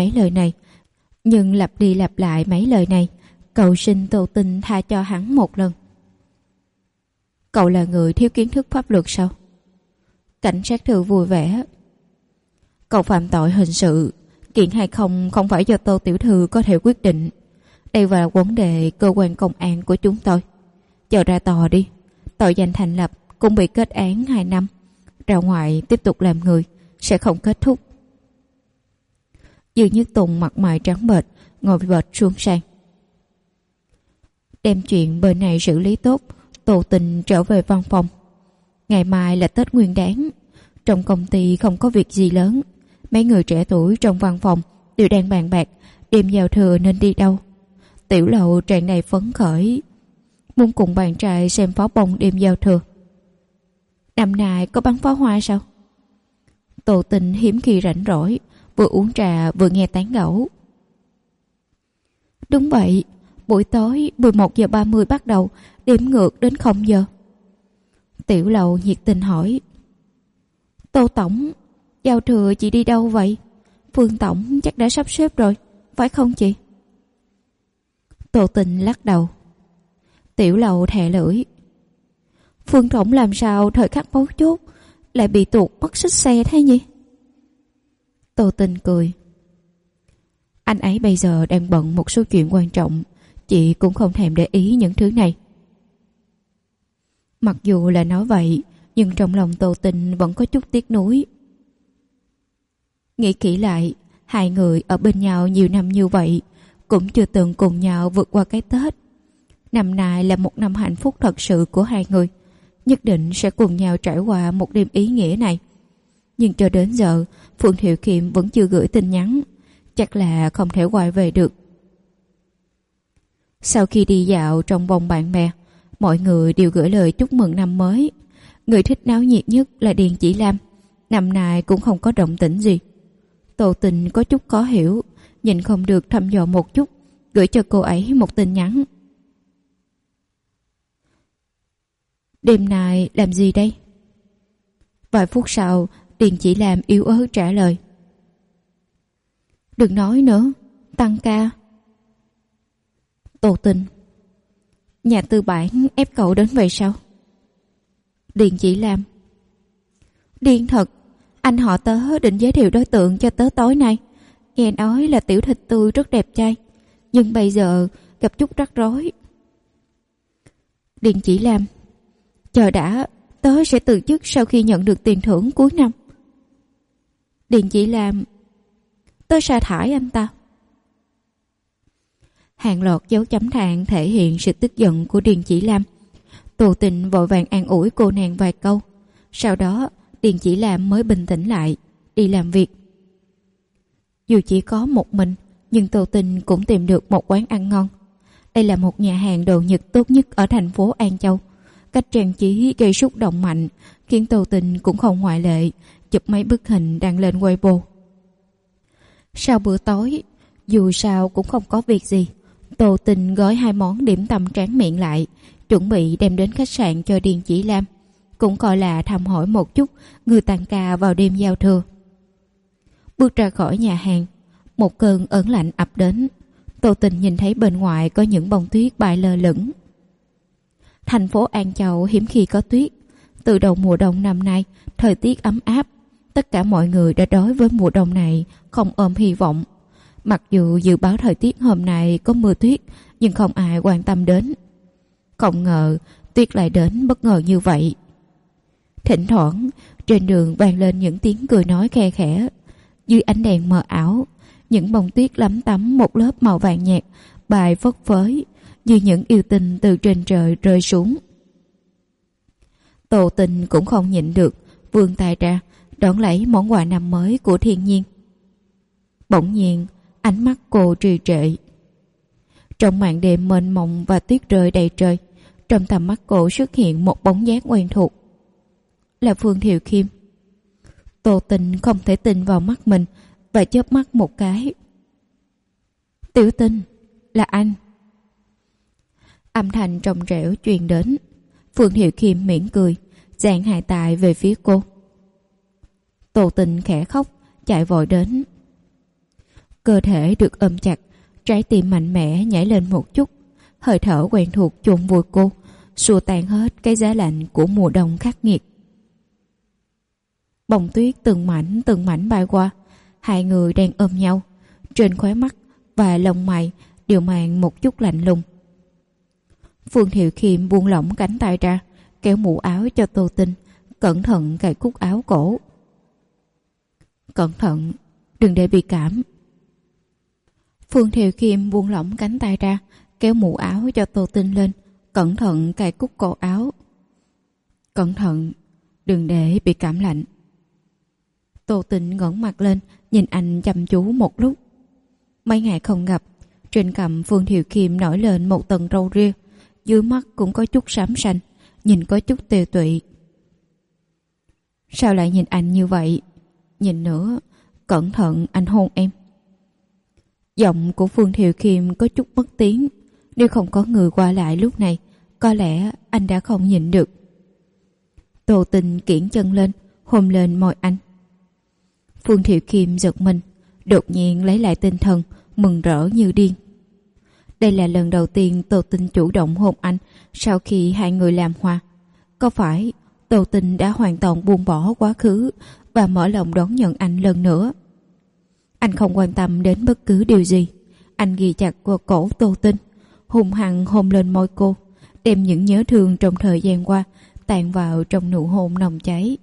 mấy lời này, cầu xin Tô Tình tha cho hắn một lần. Cậu là người thiếu kiến thức pháp luật sao? Cảnh sát Thư vui vẻ. Cậu phạm tội hình sự, kiện hay không không phải do Tô tiểu thư có thể quyết định. Đây là vấn đề cơ quan công an của chúng tôi. Chờ ra tòa đi. Tội danh thành lập cũng bị kết án 2 năm. Ra ngoài tiếp tục làm người sẽ không kết thúc. Dư Nhất Tùng mặt mày trắng bệch, ngồi bệt xuống sàn. Đem chuyện bên này xử lý tốt, Tô Tình trở về văn phòng. Ngày mai là Tết Nguyên Đán, trong công ty không có việc gì lớn. Mấy người trẻ tuổi trong văn phòng đều đang bàn bạc đêm giao thừa nên đi đâu. Tiểu Lậu tràn đầy phấn khởi, muốn cùng bạn trai xem pháo bông đêm giao thừa. Năm nay có bắn pháo hoa sao? Tô Tình hiếm khi rảnh rỗi, vừa uống trà vừa nghe tán gẫu. Đúng vậy, Buổi tối 11:30 bắt đầu, đếm ngược đến 0 giờ. Tiểu Lầu nhiệt tình hỏi: Tô tổng, giao thừa chị đi đâu vậy? Phương tổng chắc đã sắp xếp rồi, phải không chị? Tô Tình lắc đầu. Tiểu Lầu thè lưỡi: Phương tổng làm sao thời khắc mấu chốt lại bị tuột mất xích xe thế nhỉ? Tô Tình cười: Anh ấy bây giờ đang bận một số chuyện quan trọng, chị cũng không thèm để ý những thứ này. Mặc dù là nói vậy, nhưng trong lòng Tô Tình vẫn có chút tiếc nuối. Nghĩ kỹ lại, hai người ở bên nhau nhiều năm như vậy, cũng chưa từng cùng nhau vượt qua cái Tết. Năm nay là một năm hạnh phúc thật sự của hai người, nhất định sẽ cùng nhau trải qua một đêm ý nghĩa này. Nhưng cho đến giờ, Phương Thiệu Kiệm vẫn chưa gửi tin nhắn, chắc là không thể quay về được. Sau khi đi dạo trong vòng bạn bè, mọi người đều gửi lời chúc mừng năm mới. Người thích náo nhiệt nhất là Điền Chỉ Lam, năm nay cũng không có động tĩnh gì. Tô Tình có chút khó hiểu, nhìn không được thăm dò một chút, gửi cho cô ấy một tin nhắn. Đêm nay làm gì đây? Vài phút sau, Điền Chỉ Lam yếu ớt trả lời: Đừng nói nữa, tăng ca. Tô Tình: Nhà tư bản ép cậu đến vậy sao? Điền Chỉ Lam: Điên thật, anh họ tớ định giới thiệu đối tượng cho tớ tối nay. Nghe nói là tiểu thịt tươi rất đẹp trai, nhưng bây giờ gặp chút rắc rối. Điền Chỉ Lam: Chờ đã, tớ sẽ từ chức sau khi nhận được tiền thưởng cuối năm. Điền Chỉ Lam: Tớ sa thải anh ta. Hàng loạt dấu chấm than thể hiện sự tức giận của Điền Chỉ Lam. Tô Tình vội vàng an ủi cô nàng vài câu. Sau đó Điền Chỉ Lam mới bình tĩnh lại, đi làm việc. Dù chỉ có một mình, nhưng Tô Tình cũng tìm được một quán ăn ngon. Đây là một nhà hàng đồ Nhật tốt nhất ở thành phố An Châu. Cách trang trí gây xúc động mạnh, khiến Tô Tình cũng không ngoại lệ, chụp mấy bức hình đăng lên Weibo. Sau bữa tối, dù sao cũng không có việc gì, Tô Tình gói 2 món điểm tâm tráng miệng lại, chuẩn bị đem đến khách sạn cho Điền Chỉ Lam, cũng coi là thăm hỏi một chút người tăng ca vào đêm giao thừa. Bước ra khỏi nhà hàng, một cơn ớn lạnh ập đến. Tô Tình nhìn thấy bên ngoài có những bông tuyết bay lơ lửng. Thành phố An Châu hiếm khi có tuyết. Từ đầu mùa đông năm nay, thời tiết ấm áp, tất cả mọi người đã đối với mùa đông này không ôm hy vọng. Mặc dù dự báo thời tiết hôm nay có mưa tuyết, nhưng không ai quan tâm đến. Không ngờ tuyết lại đến bất ngờ như vậy. Thỉnh thoảng trên đường vang lên những tiếng cười nói khe khẽ. Dưới ánh đèn mờ ảo, những bông tuyết lấm tấm một lớp màu vàng nhạt bay phất phới như những yêu tinh từ trên trời rơi xuống. Tô Tình cũng không nhịn được, vươn tay ra đón lấy món quà năm mới của thiên nhiên. Bỗng nhiên ánh mắt cô trì trệ. Trong màn đêm mênh mông và tuyết rơi đầy trời, trong tầm mắt cô xuất hiện một bóng dáng quen thuộc. Là Phương Thiệu Kiệm. Tô Tình không thể tin vào mắt mình và chớp mắt một cái. Tiểu Tình, là anh. Âm thanh trong trẻo truyền đến. Phương Thiệu Kiệm mỉm cười, dang hai tay về phía cô. Tô Tình khẽ khóc, chạy vội đến. Cơ thể được ôm chặt, trái tim mạnh mẽ nhảy lên một chút, hơi thở quen thuộc chôn vùi cô, xua tan hết cái giá lạnh của mùa đông khắc nghiệt. Bông tuyết từng mảnh bay qua, hai người đang ôm nhau, trên khóe mắt và lông mày đều mang một chút lạnh lùng. Phương Thiệu Kiệm buông lỏng cánh tay ra, kéo mũ áo cho Tô Tình, cẩn thận cài cúc áo cổ. Cẩn thận, đừng để bị cảm. Phương Thiệu Kiệm buông lỏng cánh tay ra, kéo mũ áo cho Tô Tình lên, cẩn thận cài cúc cổ áo. Cẩn thận, đừng để bị cảm lạnh. Tô Tình ngẩng mặt lên, nhìn anh chăm chú một lúc. Mấy ngày không gặp, trên cằm Phương Thiệu Kiệm nổi lên một tầng râu ria, dưới mắt cũng có chút xám xanh, nhìn có chút tiều tụy. Sao lại nhìn anh như vậy? Nhìn nữa, cẩn thận anh hôn em. Giọng của Phương Thiệu Kiệm có chút mất tiếng, Nếu không có người qua lại lúc này, có lẽ anh đã không nhịn được. Tô Tình kiễng chân lên, hôn lên môi anh. Phương Thiệu Kim giật mình, đột nhiên lấy lại tinh thần, mừng rỡ như điên. Đây là lần đầu tiên Tô Tình chủ động hôn anh sau khi hai người làm hòa. Có phải Tô Tình đã hoàn toàn buông bỏ quá khứ và mở lòng đón nhận anh lần nữa? Anh không quan tâm đến bất cứ điều gì. Anh ghi chặt qua cổ Tô Tình, hung hăng hôn lên môi cô, đem những nhớ thương trong thời gian qua tàn vào trong nụ hôn nồng cháy.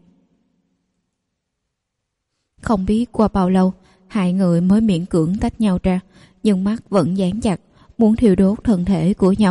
Không biết qua bao lâu, hai người mới miễn cưỡng tách nhau ra, nhưng mắt vẫn dán chặt, muốn thiêu đốt thân thể của nhau.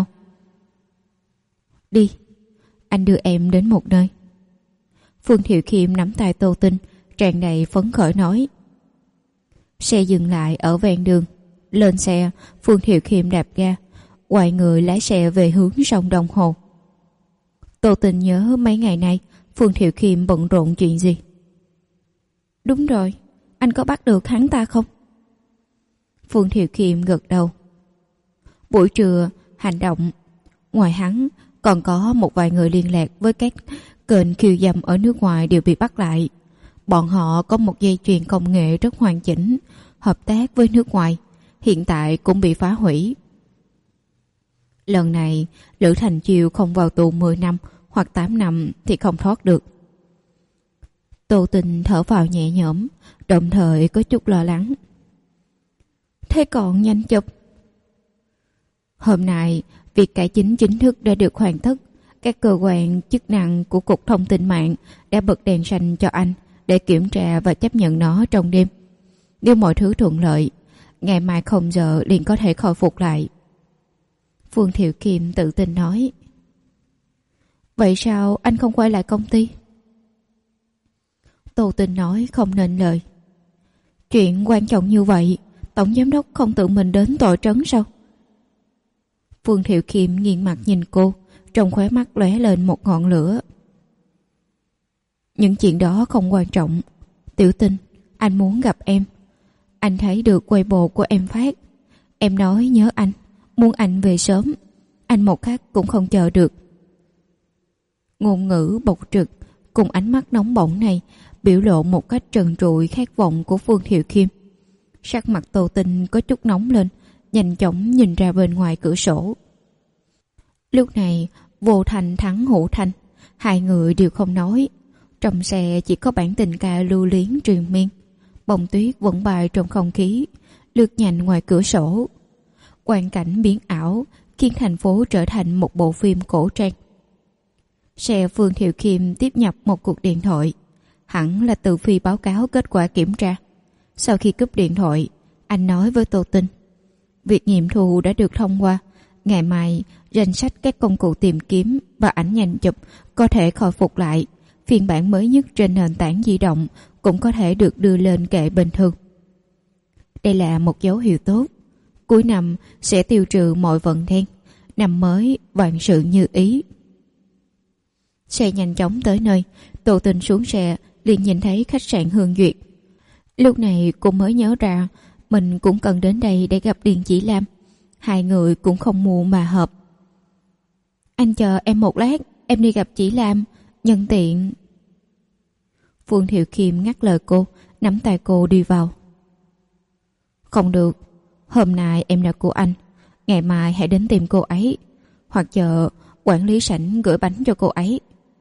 Đi, anh đưa em đến một nơi. Phương Thiệu Khiêm nắm tay Tô Tình, tràn đầy phấn khởi nói. Xe dừng lại ở ven đường. Lên xe, Phương Thiệu Khiêm đạp ga, quay người lái xe về hướng sông Đông Hồ. Tô Tình nhớ mấy ngày nay Phương Thiệu Khiêm bận rộn chuyện gì. Đúng rồi, anh có bắt được hắn ta không? Phương Thiệu Khiêm gật đầu. Buổi trưa hành động, ngoài hắn còn có một vài người liên lạc với các kênh khiêu dâm ở nước ngoài đều bị bắt lại. Bọn họ có một dây chuyền công nghệ rất hoàn chỉnh, hợp tác với nước ngoài, hiện tại cũng bị phá hủy. Lần này Lữ Thành Chiêu không vào tù 10 năm hoặc 8 năm thì không thoát được. Tô Tình thở vào nhẹ nhõm, đồng thời có chút lo lắng. Thế còn nhanh chụp. Hôm nay việc cải chính chính thức đã được hoàn tất. Các cơ quan chức năng của Cục Thông tin mạng đã bật đèn xanh cho anh để kiểm tra và chấp nhận nó trong đêm. Nếu mọi thứ thuận lợi, ngày mai 0 giờ liền có thể khôi phục lại. Phương Thiệu Kim tự tin nói. Vậy sao anh không quay lại công ty? Tô Tình nói không nên lời. Chuyện quan trọng như vậy, tổng giám đốc không tự mình đến tòa trấn sao? Phương Thiệu Kim nghiêng mặt nhìn cô, trong khóe mắt lóe lên một ngọn lửa. Những chuyện đó không quan trọng. Tiểu Tình, anh muốn gặp em. Anh thấy được Weibo của em phát. Em nói nhớ anh, muốn anh về sớm. Anh một khắc cũng không chờ được. Ngôn ngữ bộc trực cùng ánh mắt nóng bỏng này biểu lộ một cách trần trụi khát vọng của Phương Thiệu Kim. Sắc mặt Tô Tình có chút nóng lên, nhanh chóng nhìn ra bên ngoài cửa sổ. Lúc này Vô Thành thắng Hữu Thành, hai người đều không nói. Trong xe chỉ có bản tình ca lưu luyến triền miên. Bông tuyết vẫn bay trong không khí, lướt nhanh ngoài cửa sổ. Quang cảnh biến ảo khiến thành phố trở thành một bộ phim cổ trang. Xe Phương Thiệu Kim tiếp nhập một cuộc điện thoại, hẳn là Từ Phi báo cáo kết quả kiểm tra. Sau khi cúp điện thoại, anh nói với Tô Tình, việc nghiệm thu đã được thông qua. Ngày mai danh sách các công cụ tìm kiếm và ảnh nhanh chụp có thể khôi phục lại. Phiên bản mới nhất trên nền tảng di động cũng có thể được đưa lên kệ bình thường. Đây là một dấu hiệu tốt. Cuối năm sẽ tiêu trừ mọi vận đen. Năm mới vạn sự như ý. Xe nhanh chóng tới nơi. Tô Tình xuống xe liền nhìn thấy khách sạn Hương Duyệt. Lúc này cô mới nhớ ra mình cũng cần đến đây để gặp Điền Chỉ Lam. Hai người cũng không muộn mà hợp. Anh chờ em một lát, em đi gặp Chỉ Lam. Nhân tiện. Phương Thiệu Kim ngắt lời cô, nắm tay cô đi vào. Không được, hôm nay em là của anh, ngày mai hãy đến tìm cô ấy, hoặc chờ quản lý sảnh gửi bánh cho cô ấy.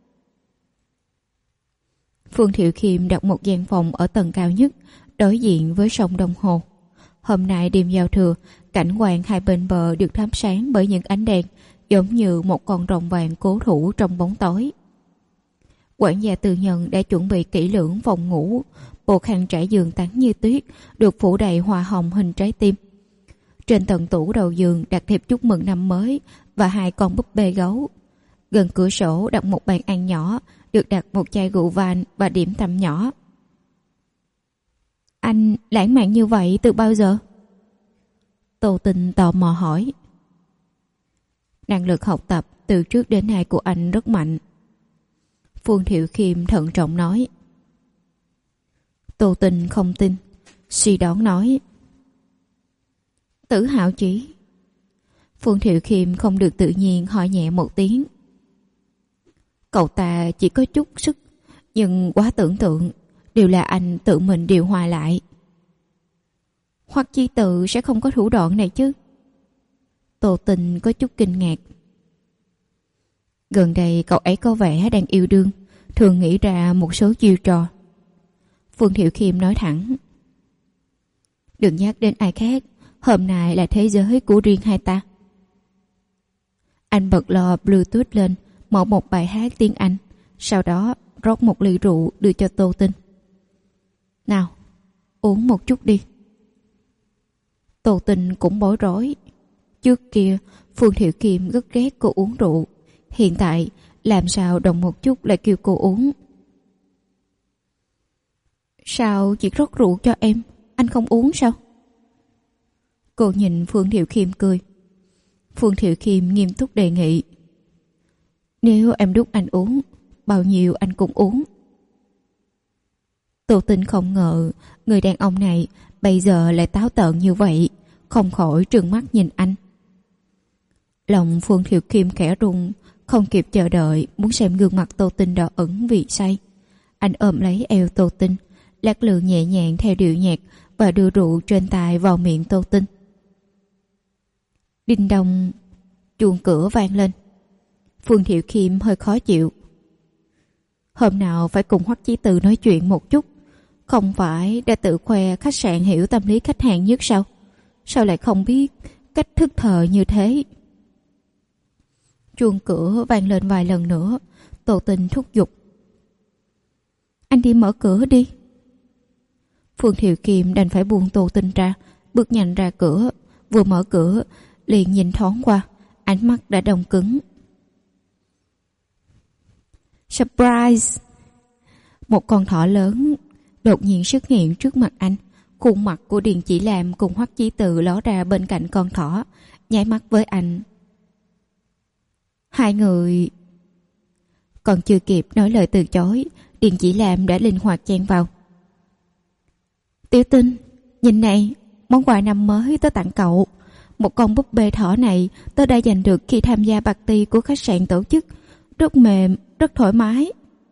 Phương Thiệu Kim đặt một gian phòng ở tầng cao nhất, đối diện với sông Đông Hồ. Hôm nay đêm giao thừa, cảnh quan hai bên bờ được thắp sáng bởi những ánh đèn, giống như một con rồng vàng cố thủ trong bóng tối. Quản gia Tư Nhân đã chuẩn bị kỹ lưỡng phòng ngủ, bộ khăn trải giường trắng như tuyết được phủ đầy hoa hồng hình trái tim. Trên tầng tủ đầu giường đặt thiệp chúc mừng năm mới và 2 con búp bê gấu. Gần cửa sổ đặt một bàn ăn nhỏ, được đặt một chai rượu vang và điểm tâm nhỏ. Anh lãng mạn như vậy từ bao giờ? Tô Tình tò mò hỏi. Năng lực học tập từ trước đến nay của anh rất mạnh. Phương Thiệu Kim thận trọng nói. Tô Tình không tin, suy đoán nói. Tử Hạo chỉ. Phương Thiệu Khiêm không được tự nhiên hỏi nhẹ một tiếng. Cậu ta chỉ có chút sức, nhưng quá tưởng tượng, đều là anh tự mình điều hòa lại. Hoặc Chi Tự sẽ không có thủ đoạn này chứ? Tô Tình có chút kinh ngạc. Gần đây cậu ấy có vẻ đang yêu đương, thường nghĩ ra một số chiêu trò. Phương Thiệu Khiêm nói thẳng. Đừng nhắc đến ai khác, hôm nay là thế giới của riêng hai ta. Anh bật loa Bluetooth lên, mở một bài hát tiếng Anh, sau đó rót một ly rượu đưa cho Tô Tinh. Nào, uống một chút đi. Tô Tinh cũng bối rối. Trước kia Phương Thiệu Khiêm rất ghét cô uống rượu, hiện tại làm sao động một chút lại kêu cô uống. Sao chỉ rót rượu cho em, anh không uống sao? Cô nhìn Phương Thiệu Khiêm cười. Phương Thiệu Khiêm nghiêm túc đề nghị. Nếu em đút anh uống, bao nhiêu anh cũng uống. Tô Tinh không ngờ người đàn ông này bây giờ lại táo tợn như vậy, không khỏi trừng mắt nhìn anh. Lòng Phương Thiệu Khiêm khẽ rung, không kịp chờ đợi muốn xem gương mặt Tô Tinh đỏ ửng vì say. Anh ôm lấy eo Tô Tinh, lắc lư nhẹ nhàng theo điệu nhạc và đưa rượu trên tay vào miệng Tô Tinh. Đinh đông, chuông cửa vang lên. Phương Thiệu Khiêm hơi khó chịu. Hôm nào phải cùng Hoắc Chí Từ nói chuyện một chút, không phải đã tự khoe khách sạn hiểu tâm lý khách hàng nhất sao? Sao lại không biết cách thức thờ như thế? Chuông cửa vang lên vài lần nữa, Tô Tinh thúc giục. Anh đi mở cửa đi. Phương Thiệu Khiêm đành phải buông Tô Tinh ra, bước nhanh ra cửa. Vừa mở cửa liền nhìn thoáng qua, ánh mắt đã đông cứng. Surprise! Một con thỏ lớn đột nhiên xuất hiện trước mặt anh. Khuôn mặt của Điền Chỉ Lam cùng Hoắc Chí Từ ló ra bên cạnh con thỏ, nháy mắt với anh. Hai người... Còn chưa kịp nói lời từ chối, Điền Chỉ Lam đã linh hoạt chen vào. Tiểu Tinh, nhìn này, món quà năm mới tớ tặng cậu. Một con búp bê thỏ này tớ đã giành được khi tham gia party của khách sạn tổ chức. Rất mềm, rất thoải mái.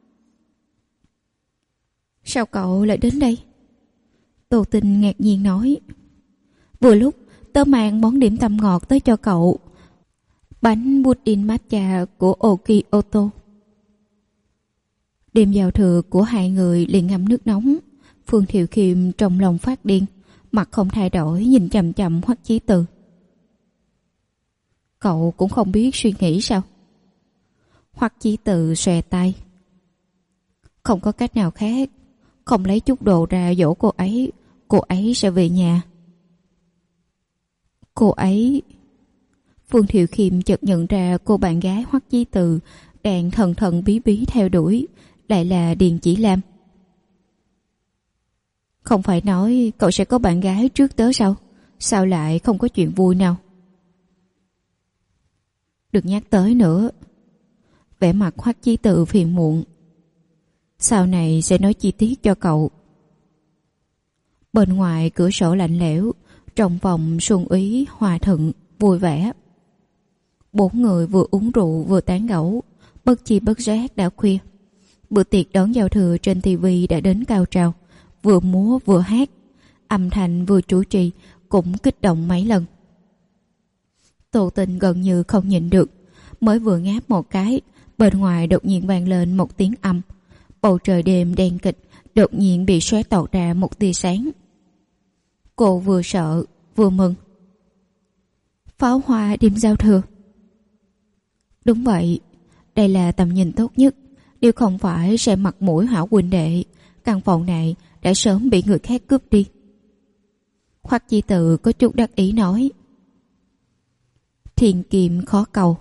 Sao cậu lại đến đây? Tô Tinh ngạc nhiên nói. Vừa lúc tớ mang món điểm tâm ngọt tới cho cậu. Bánh pudding matcha của Okioto. Đêm giao thừa của hai người liền ngâm nước nóng. Phương Thiệu Khiêm trong lòng phát điên, mặt không thay đổi nhìn chằm chằm Hoắc Chí Từ. Cậu cũng không biết suy nghĩ sao? Hoắc Chí Từ xòe tay. Không có cách nào khác, không lấy chút đồ ra dỗ cô ấy sẽ về nhà. Cô ấy... Phương Thiệu Khiêm chợt nhận ra cô bạn gái Hoắc Chí Từ đang thần thần bí bí theo đuổi, lại là Điền Chỉ Lam. Không phải nói cậu sẽ có bạn gái trước tớ sao? Sao lại không có chuyện vui nào? Đừng nhắc tới nữa. Vẻ mặt Hoắc Chí Từ phiền muộn. Sau này sẽ nói chi tiết cho cậu. Bên ngoài cửa sổ lạnh lẽo, trong phòng xuân úy hòa thuận vui vẻ. Bốn người vừa uống rượu vừa tán gẫu, bất chi bất giác đã khuya. Bữa tiệc đón giao thừa trên tivi đã đến cao trào, vừa múa vừa hát, âm thanh vừa chủ trì cũng kích động mấy lần. Tô Tinh gần như không nhịn được, mới vừa ngáp một cái, bên ngoài đột nhiên vang lên một tiếng ầm. Bầu trời đêm đen kịch đột nhiên bị xóa tọt ra một tia sáng. Cô vừa sợ vừa mừng. Pháo hoa đêm giao thừa. Đúng vậy, đây là tầm nhìn tốt nhất. Nếu không phải xem mặt mũi hảo huynh đệ, căn phòng này đã sớm bị người khác cướp đi. Hoắc Chí Từ có chút đắc ý nói. Thiên kim khó cầu.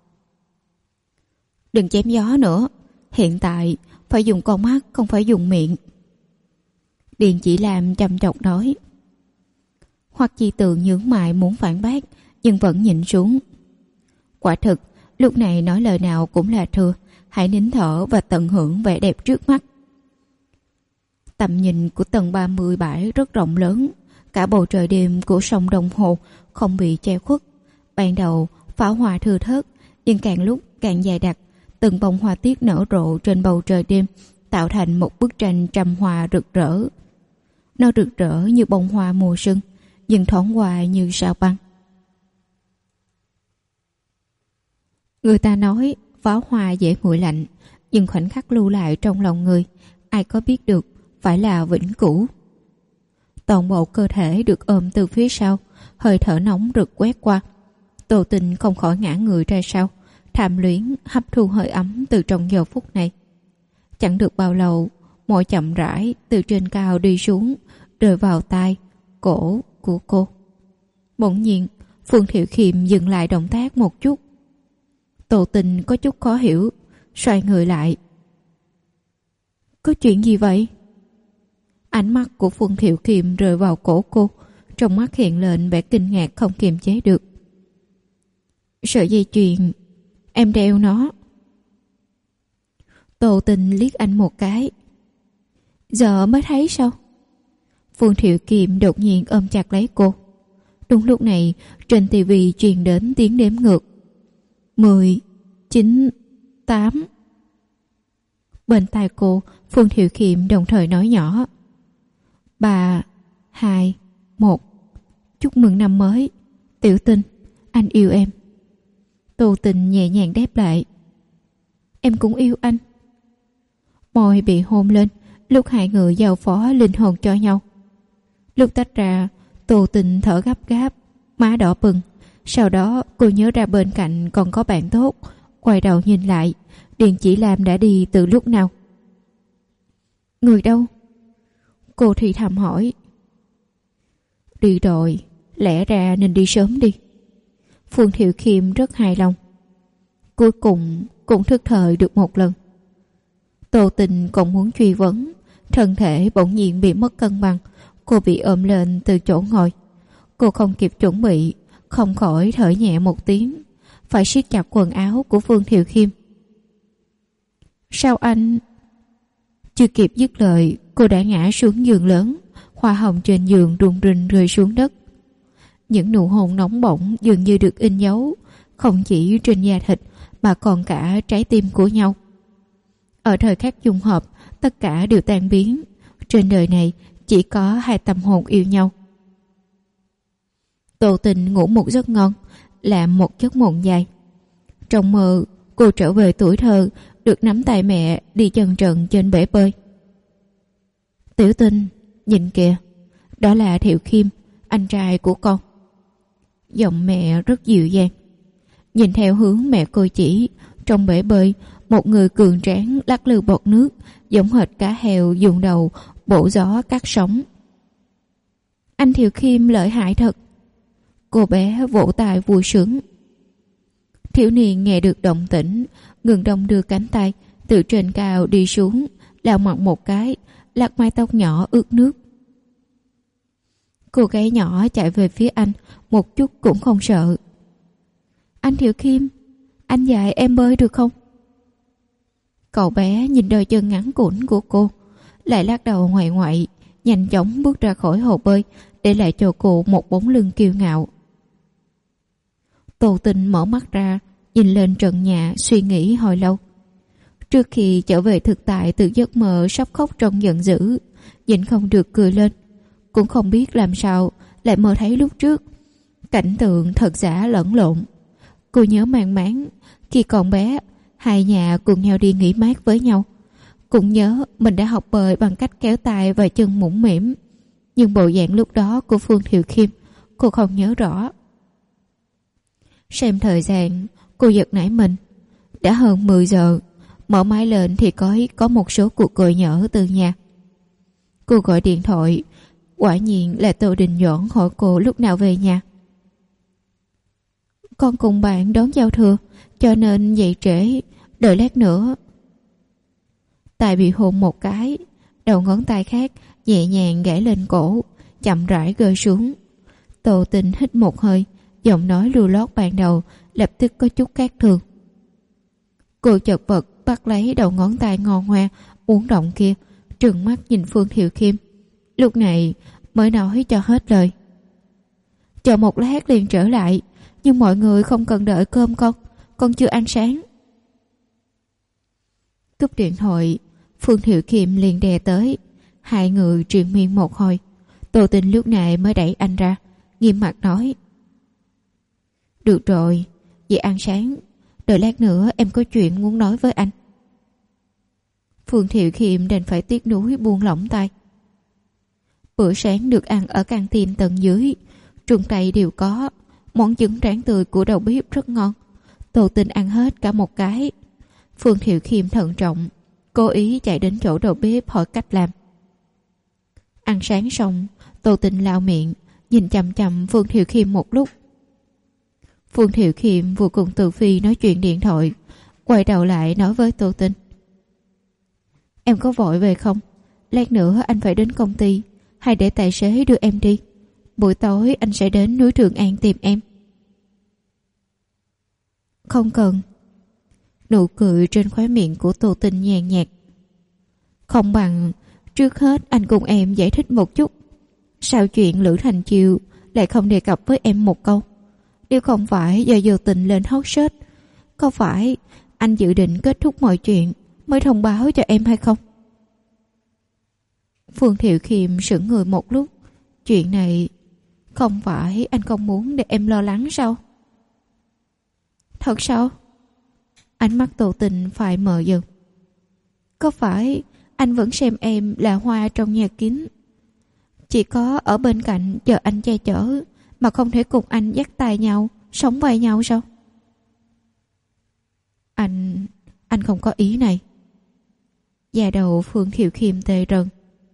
Đừng chém gió nữa, hiện tại phải dùng con mắt không phải dùng miệng. Điền Chỉ Lam trầm trọng nói. Hoắc Chí Từ nhướng mày muốn phản bác, nhưng vẫn nhịn xuống. Quả thực, lúc này nói lời nào cũng là thừa, hãy nín thở và tận hưởng vẻ đẹp trước mắt. Tầm nhìn của tầng 37 rất rộng lớn, cả bầu trời đêm của sông Đồng Hồ không bị che khuất, Ban đầu pháo hoa thưa thớt, nhưng càng lúc càng dày đặc, từng bông hoa tiết nở rộ trên bầu trời đêm, tạo thành một bức tranh trăm hoa rực rỡ. Nó rực rỡ như bông hoa mùa xuân, nhưng thoáng qua như sao băng. Người ta nói pháo hoa dễ nguội lạnh, nhưng khoảnh khắc lưu lại trong lòng người, ai có biết được phải là vĩnh cửu. Toàn bộ cơ thể được ôm từ phía sau, hơi thở nóng rực quét qua. Tô Tình không khỏi ngã người ra sau, tham luyến hấp thu hơi ấm từ trong giờ phút này. Chẳng được bao lâu, môi chậm rãi từ trên cao đi xuống, rơi vào tai, cổ của cô. Bỗng nhiên, Phương Thiệu Khiêm dừng lại động tác một chút. Tô Tình có chút khó hiểu, xoay người lại. Có chuyện gì vậy? Ánh mắt của Phương Thiệu Khiêm rơi vào cổ cô, trong mắt hiện lên vẻ kinh ngạc không kiềm chế được. Sợi dây chuyền, em đeo nó. Tô Tình liếc anh một cái. Giờ mới thấy sao? Phương Thiệu Kiệm đột nhiên ôm chặt lấy cô. Đúng lúc này, trên tivi truyền đến tiếng đếm ngược. 10, 9, 8. Bên tai cô, Phương Thiệu Kiệm đồng thời nói nhỏ. 3, 2, 1. Chúc mừng năm mới, Tiểu Tình, anh yêu em. Tô Tình nhẹ nhàng đáp lại. Em cũng yêu anh. Môi bị hôn lên, lúc hai người giao phó linh hồn cho nhau. Lúc tách ra, Tô Tình thở gấp gáp, má đỏ bừng. Sau đó cô nhớ ra bên cạnh còn có bạn tốt, quay đầu nhìn lại, Điền Chỉ Lam đã đi từ lúc nào. Người đâu? Cô thì thầm hỏi. Đi rồi, lẽ ra nên đi sớm đi. Phương Thiệu Khiêm rất hài lòng. Cuối cùng cũng thức thời được một lần. Tô Tình còn muốn truy vấn, thân thể bỗng nhiên bị mất cân bằng. Cô bị ôm lên từ chỗ ngồi. Cô không kịp chuẩn bị, không khỏi thở nhẹ một tiếng, phải siết chặt quần áo của Phương Thiệu Khiêm. Sao anh? Chưa kịp dứt lời, cô đã ngã xuống giường lớn, hoa hồng trên giường rung rinh rơi xuống đất. Những nụ hôn nóng bỏng dường như được in dấu, không chỉ trên da thịt mà còn cả trái tim của nhau. Ở thời khắc trùng hợp, tất cả đều tan biến. Trên đời này chỉ có hai tâm hồn yêu nhau. Tô Tình ngủ một giấc ngon, làm một giấc mộng dài. Trong mơ, cô trở về tuổi thơ, được nắm tay mẹ đi chân trần trên bể bơi. Tiểu Tình, nhìn kìa, đó là Thiệu Khiêm, anh trai của con. Giọng mẹ rất dịu dàng. Nhìn theo hướng mẹ cô chỉ, trong bể bơi, một người cường tráng lắc lư bọt nước, giống hệt cá heo dùng đầu bổ gió cắt sóng. Anh Thiệu Khiêm lợi hại thật. Cô bé vỗ tay vui sướng. Thiếu niên nghe được động tĩnh, ngừng đông đưa cánh tay từ trên cao đi xuống, lau mặt một cái, lắc mái tóc nhỏ ướt nước. Cô gái nhỏ chạy về phía anh, một chút cũng không sợ. Anh Thiệu Khiêm, anh dạy em bơi được không? Cậu bé nhìn đôi chân ngắn cũn của cô, lại lắc đầu ngoại ngoại, nhanh chóng bước ra khỏi hồ bơi, để lại cho cô một bóng lưng kiêu ngạo. Tô Tình mở mắt ra, nhìn lên trần nhà, suy nghĩ hồi lâu. Trước khi trở về thực tại từ giấc mơ sắp khóc trong giận dữ, nhịn không được cười lên. Cũng không biết làm sao lại mơ thấy lúc trước, cảnh tượng thật giả lẫn lộn. Cô nhớ mang máng khi còn bé, hai nhà cùng nhau đi nghỉ mát với nhau. Cũng nhớ mình đã học bơi bằng cách kéo tay và chân mũm mĩm, nhưng bộ dạng lúc đó của Phương Thiệu Khiêm cô không nhớ rõ. Xem thời gian, cô giật nảy mình. Đã hơn 10 giờ, mở máy lên thì có một số cuộc gọi nhỡ từ nhà. Cô gọi điện thoại, quả nhiên là Tô Đình Doãn hỏi cô lúc nào về nhà. Con cùng bạn đón giao thừa, cho nên dậy trễ, đợi lát nữa. Tài bị hôn một cái, đầu ngón tay khác nhẹ nhàng gãy lên cổ, chậm rãi rơi xuống. Tô Tình hít một hơi, giọng nói lưu lót ban đầu lập tức có chút khác thường. Cô chật vật bắt lấy đầu ngón tay ngon ngoe muốn động kia, trừng mắt nhìn Phương Thiệu Khiêm. Lúc này mới nói cho hết lời. Chờ một lát liền trở lại, Nhưng mọi người không cần đợi cơm con chưa ăn sáng. Cúp điện thoại, Phương Thiệu Kim liền đè tới. Hai người triền miên một hồi. Tô Tình lúc này mới đẩy anh ra, nghiêm mặt nói: Được rồi, vậy ăn sáng, đợi lát nữa em có chuyện muốn nói với anh. Phương Thiệu Kim đành phải tiếc nuối buông lỏng tay. Bữa sáng được ăn ở căng tin tầng dưới, trung tây đều có. Món trứng rán tươi của đầu bếp rất ngon. Tô Tình ăn hết cả một cái. Phương Thiệu Kim thận trọng, cố ý chạy đến chỗ đầu bếp hỏi cách làm. Ăn sáng xong, Tô Tình lau miệng, nhìn chằm chằm Phương Thiệu Kim một lúc. Phương Thiệu Kim vừa cùng Từ Phi nói chuyện điện thoại, quay đầu lại nói với Tô Tình: Em có vội về không? Lát nữa anh phải đến công ty, hay để tài xế đưa em đi. Buổi tối anh sẽ đến núi Trường An tìm em. Không cần. Nụ cười trên khóe miệng của Tô Tình nhàn nhạt. Không bằng trước hết anh cùng em giải thích một chút. Sao chuyện Lữ Thành Chiêu lại không đề cập với em một câu? Nếu không phải do vô tình lên hot search, có phải anh dự định kết thúc mọi chuyện mới thông báo cho em hay không? Phương Thiệu Kim sững người một lúc. Chuyện này không phải anh không muốn để em lo lắng sao? Thật sao? Ánh mắt Tô Tình phải mờ dần. Có phải anh vẫn xem em là hoa trong nhà kính, chỉ có ở bên cạnh chờ anh che chở, mà không thể cùng anh dắt tay nhau sống vai nhau sao? Anh không có ý này. Da đầu Phương Thiệu Kim tê rần.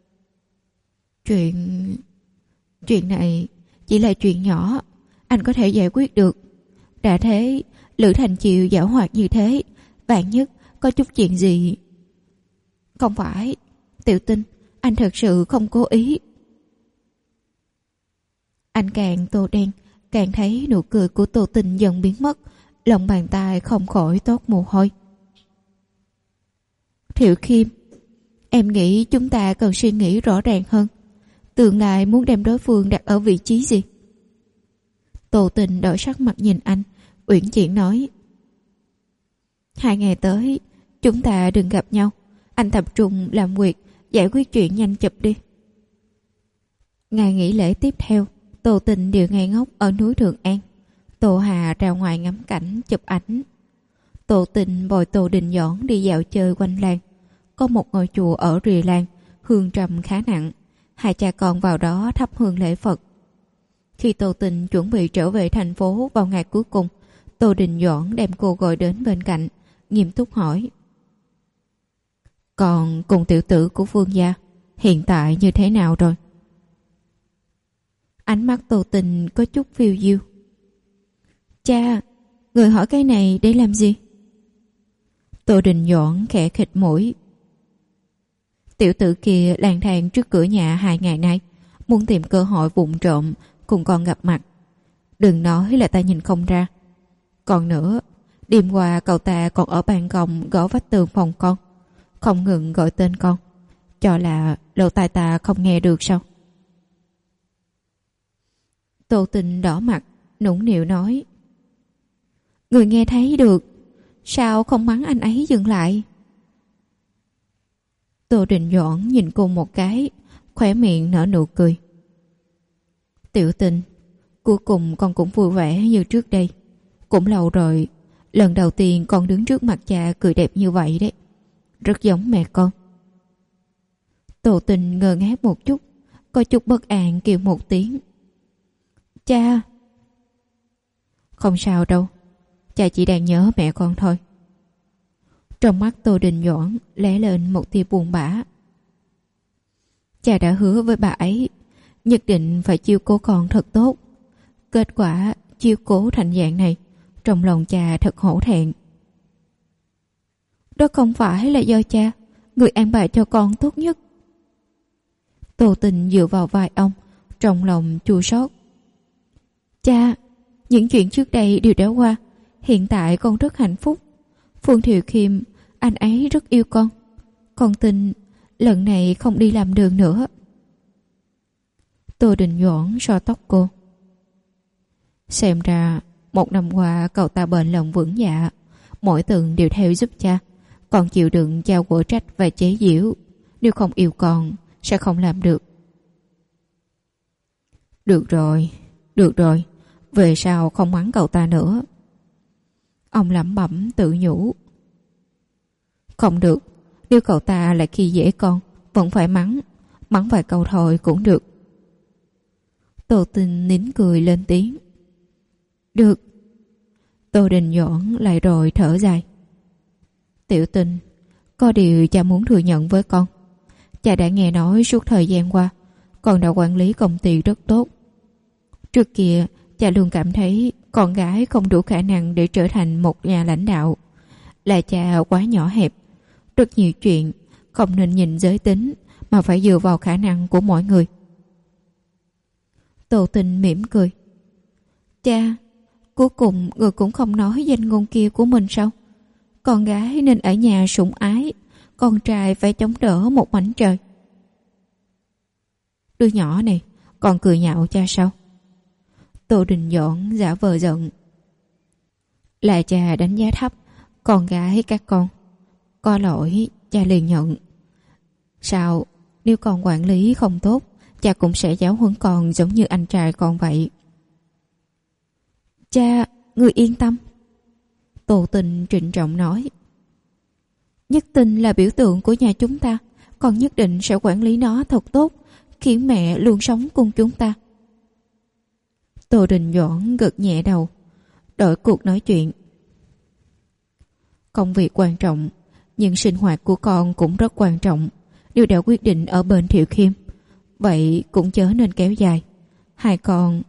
Chuyện này chỉ là chuyện nhỏ, anh có thể giải quyết được. Đã thế, Lữ Thành Chiêu giảo hoạt như thế, vạn nhất có chút chuyện gì. Không phải, Tiểu Tinh, anh thật sự không cố ý. Anh càng tô đen, càng thấy nụ cười của Tô Tình dần biến mất, lòng bàn tay không khỏi toát mồ hôi. Thiệu Kim, em nghĩ chúng ta cần suy nghĩ rõ ràng hơn. Tương lai muốn đem đối phương đặt ở vị trí gì? Tô Tình đổi sắc mặt nhìn anh, uyển chuyển nói: 2 ngày tới chúng ta đừng gặp nhau. Anh tập trung làm việc, giải quyết chuyện nhanh chụp đi. Ngày nghỉ lễ tiếp theo, Tô Tình đều ngây ngốc ở núi Trường An. Tô Hà ra ngoài ngắm cảnh chụp ảnh. Tô Tình bồi Tô Đình Doãn đi dạo chơi quanh làng. Có một ngôi chùa ở rìa làng, hương trầm khá nặng. Hai cha con vào đó thắp hương lễ Phật. Khi Tô Tình chuẩn bị trở về thành phố vào ngày cuối cùng, Tô Đình Doãn đem cô gọi đến bên cạnh, nghiêm túc hỏi: Còn cùng tiểu tử của Phương gia hiện tại như thế nào rồi? Ánh mắt Tô Tình có chút phiêu diêu. Cha, người hỏi cái này để làm gì? Tô Đình Doãn khẽ khịt mũi. Tiểu tử kia lang thang trước cửa nhà 2 ngày nay, muốn tìm cơ hội vụng trộm cùng con gặp mặt. Đừng nói là ta nhìn không ra. Còn nữa, đêm qua cậu ta còn ở ban công gõ vách tường phòng con, không ngừng gọi tên con, cho là lỗ tai ta không nghe được sao? Tô Tình đỏ mặt, nũng nịu nói: Người nghe thấy được, sao không mắng anh ấy dừng lại? Tô Đình Doãn nhìn cô một cái, khóe miệng nở nụ cười. Tiểu Tình, cuối cùng con cũng vui vẻ như trước đây. Cũng lâu rồi, lần đầu tiên con đứng trước mặt cha cười đẹp như vậy đấy. Rất giống mẹ con. Tô Tình ngơ ngác một chút, có chút bất an kêu một tiếng: Cha. Không sao đâu, cha chỉ đang nhớ mẹ con thôi. Trong mắt Tô Đình Doãn lóe lên một tia buồn bã. Cha đã hứa với bà ấy nhất định phải chiếu cố con thật tốt. Kết quả chiếu cố thành dạng này, trong lòng cha thật hổ thẹn. Đó không phải là do cha, người an bài cho con tốt nhất. Tô Tình dựa vào vai ông, trong lòng chua xót. Cha, những chuyện trước đây đều đã qua, hiện tại con rất hạnh phúc. Phương Thiệu Kim, anh ấy rất yêu con. Con tin lần này không đi làm đường nữa. Tô Đình Doãn so tóc cô. Xem ra 1 năm qua cậu ta bền lòng vững dạ, mỗi tuần đều theo giúp cha, còn chịu đựng cha quở trách và chế giễu. Nếu không yêu con sẽ không làm được. Được rồi, về sau không mắng cậu ta nữa. Ông lẩm bẩm tự nhủ. Không được, nếu cậu ta lại khi dễ con, vẫn phải mắng vài câu thôi cũng được. Tô Tinh nín cười lên tiếng. Được. Tô Đình Doãn lại rồi thở dài. Tiểu Tinh, có điều cha muốn thừa nhận với con. Cha đã nghe nói suốt thời gian qua con đã quản lý công ty rất tốt. Trước kia cha luôn cảm thấy con gái không đủ khả năng để trở thành một nhà lãnh đạo. Là cha quá nhỏ hẹp. Rất nhiều chuyện không nên nhìn giới tính mà phải dựa vào khả năng của mọi người. Tô Tinh mỉm cười. Cha, cuối cùng người cũng không nói danh ngôn kia của mình sao? Con gái nên ở nhà sủng ái, con trai phải chống đỡ một mảnh trời. Đứa nhỏ này còn cười nhạo cha sao? Tô Đình Doãn giả vờ giận. Là cha đánh giá thấp con gái các con. Có lỗi cha liền nhận. Sao nếu con quản lý không tốt, cha cũng sẽ giáo huấn con giống như anh trai con vậy. Cha, người yên tâm. Tô Tinh trịnh trọng nói. Nhất Tinh là biểu tượng của nhà chúng ta, con nhất định sẽ quản lý nó thật tốt, khiến mẹ luôn sống cùng chúng ta. Tô Đình Doãn gật nhẹ đầu, đổi cuộc nói chuyện. Công việc quan trọng, nhưng sinh hoạt của con cũng rất quan trọng. Nếu đã quyết định ở bên Thiệu Khiêm, vậy cũng chớ nên kéo dài. Hai con...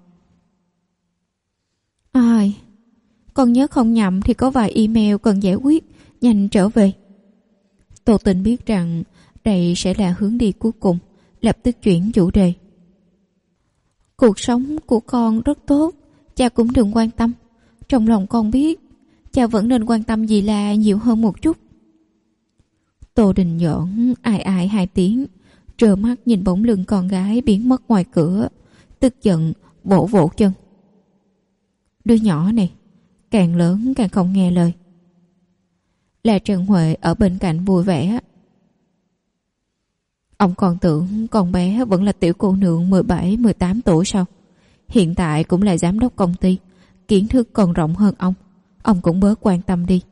Ai... Con nhớ không nhầm thì có vài email cần giải quyết, nhanh trở về. Tô Tinh biết rằng đây sẽ là hướng đi cuối cùng, lập tức chuyển chủ đề. Cuộc sống của con rất tốt, cha cũng đừng quan tâm. Trong lòng con biết, cha vẫn nên quan tâm dì La nhiều hơn một chút. Tô Đình Doãn ai ai 2 tiếng, trơ mắt nhìn bóng lưng con gái biến mất ngoài cửa, tức giận vỗ vỗ chân. Đứa nhỏ này càng lớn càng không nghe lời. Là Trần Huệ ở bên cạnh vui vẻ. Ông còn tưởng con bé vẫn là tiểu cô nương 17-18 tuổi sao? Hiện tại cũng là giám đốc công ty, kiến thức còn rộng hơn ông cũng bớt quan tâm đi.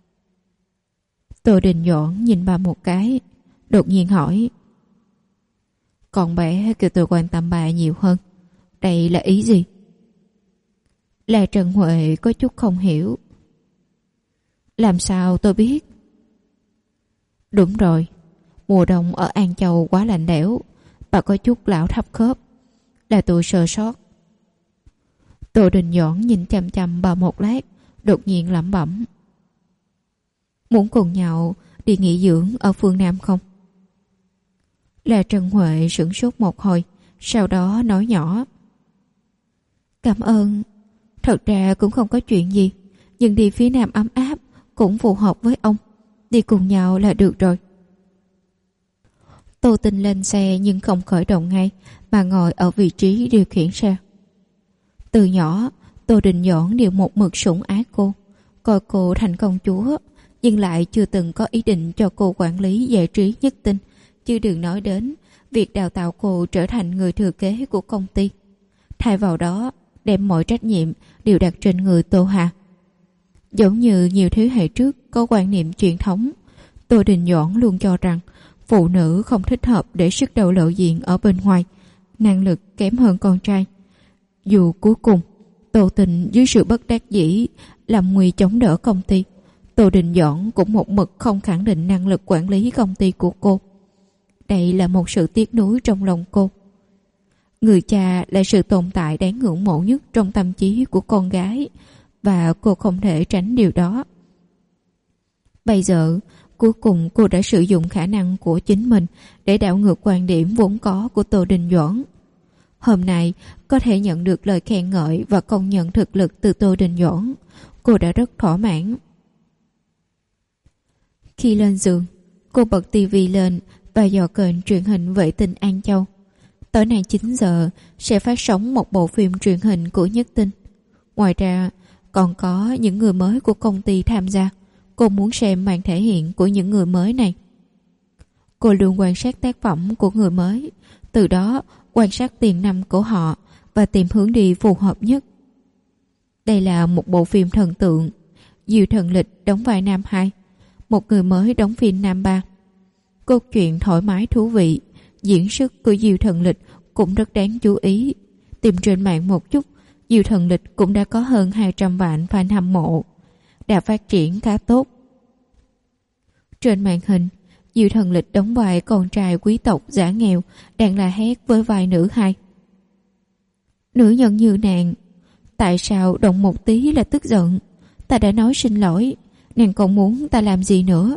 Tô Đình Doãn nhìn bà một cái, đột nhiên hỏi. Con bé kêu tôi quan tâm bà nhiều hơn, đây là ý gì? Là Trần Huệ có chút không hiểu. Làm sao tôi biết? Đúng rồi, mùa đông ở An Châu quá lạnh lẽo, bà có chút lão thấp khớp, là tôi sơ sót. Tô Đình Doãn nhìn chằm chằm bà một lát, đột nhiên lẩm bẩm. Muốn cùng nhau đi nghỉ dưỡng ở phương Nam không? Là Trần Huệ sửng sốt một hồi, sau đó nói nhỏ. Cảm ơn, thật ra cũng không có chuyện gì, nhưng đi phía Nam ấm áp cũng phù hợp với ông, đi cùng nhau là được rồi. Tô Tinh lên xe nhưng không khởi động ngay, mà ngồi ở vị trí điều khiển xe. Từ nhỏ, Tô Đình Doãn đều một mực sủng ái cô, coi cô thành công chúa, nhưng lại chưa từng có ý định cho cô quản lý giải trí Nhất Tinh, chứ đừng nói đến việc đào tạo cô trở thành người thừa kế của công ty. Thay vào đó, đem mọi trách nhiệm đều đặt trên người Tô Hà. Giống như nhiều thế hệ trước có quan niệm truyền thống, Tô Đình Doãn luôn cho rằng phụ nữ không thích hợp để sức đầu lộ diện ở bên ngoài, năng lực kém hơn con trai. Dù cuối cùng Tô Tình dưới sự bất đắc dĩ làm nguy chống đỡ công ty, Tô Đình Doãn cũng một mực không khẳng định năng lực quản lý công ty của cô. Đây là một sự tiếc nuối trong lòng cô. Người cha là sự tồn tại đáng ngưỡng mộ nhất trong tâm trí của con gái, và cô không thể tránh điều đó. Bây giờ, cuối cùng cô đã sử dụng khả năng của chính mình để đảo ngược quan điểm vốn có của Tô Đình Doãn. Hôm nay, có thể nhận được lời khen ngợi và công nhận thực lực từ Tô Đình Doãn, cô đã rất thỏa mãn. Khi lên giường, cô bật tivi lên và dò kênh truyền hình vệ tinh An Châu. Tối nay 9 giờ sẽ phát sóng một bộ phim truyền hình của Nhất Tinh. Ngoài ra, còn có những người mới của công ty tham gia. Cô muốn xem màn thể hiện của những người mới này. Cô luôn quan sát tác phẩm của người mới, từ đó quan sát tiền năm của họ và tìm hướng đi phù hợp nhất. Đây là một bộ phim thần tượng. Diêu Thần Lịch đóng vai nam 2, một người mới đóng phim nam 3. Cốt truyện thoải mái thú vị, diễn xuất của Diêu Thần Lịch cũng rất đáng chú ý. Tìm trên mạng một chút, Diêu Thần Lịch cũng đã có hơn 200 vạn fan hâm mộ, đã phát triển khá tốt. Trên màn hình, Diêu Thần Lịch đóng vai con trai quý tộc giả nghèo đang la hét với vai nữ 2. Nữ nhân như nàng, tại sao động một tí là tức giận? Ta đã nói xin lỗi, nàng còn muốn ta làm gì nữa?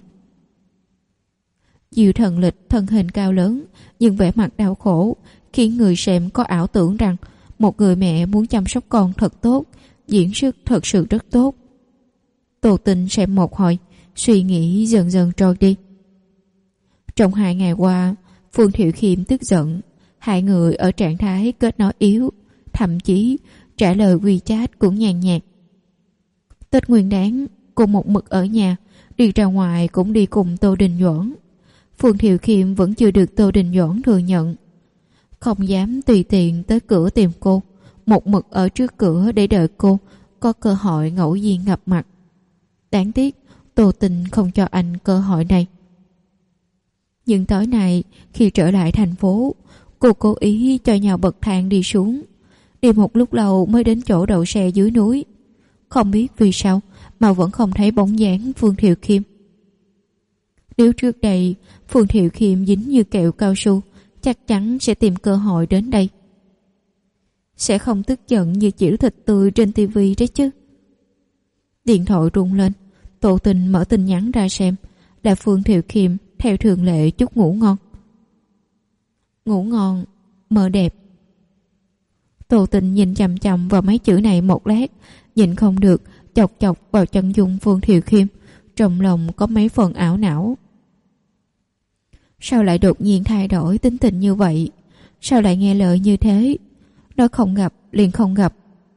Diêu Thần Lịch thân hình cao lớn nhưng vẻ mặt đau khổ, khiến người xem có ảo tưởng rằng một người mẹ muốn chăm sóc con thật tốt, diễn xuất thật sự rất tốt. Tô Tình xem một hồi, suy nghĩ dần dần trôi đi. Trong 2 ngày qua, Phương Thiệu Khiêm tức giận, hai người ở trạng thái kết nối yếu, thậm chí trả lời WeChat cũng nhàn nhạt. Tết Nguyên Đán, cô một mực ở nhà, đi ra ngoài cũng đi cùng Tô Đình Doãn. Phương Thiệu Khiêm vẫn chưa được Tô Đình Doãn thừa nhận, không dám tùy tiện tới cửa tìm cô, một mực ở trước cửa để đợi cô có cơ hội ngẫu nhiên gặp mặt. Đáng tiếc Tô Tình không cho anh cơ hội này. Nhưng tối nay khi trở lại thành phố, cô cố ý cho nhau bậc thang đi xuống, đi một lúc lâu mới đến chỗ đậu xe dưới núi. Không biết vì sao mà vẫn không thấy bóng dáng Phương Thiệu Khiêm. Nếu trước đây Phương Thiệu Khiêm dính như kẹo cao su, chắc chắn sẽ tìm cơ hội đến đây. Sẽ không tức giận như chĩa thịt tươi trên tivi đấy chứ. Điện thoại rung lên, Tô Tình mở tin nhắn ra xem, là Phương Thiệu Khiêm theo thường lệ chúc ngủ ngon. Ngủ ngon, mơ đẹp. Tô Tình nhìn chằm chằm vào mấy chữ này một lát, nhìn không được chọc chọc vào chân dung Phương Thiệu Khiêm, trong lòng có mấy phần ảo não. Sao lại đột nhiên thay đổi tính tình như vậy? Sao lại nghe lời như thế? Nói không gặp liền không gặp.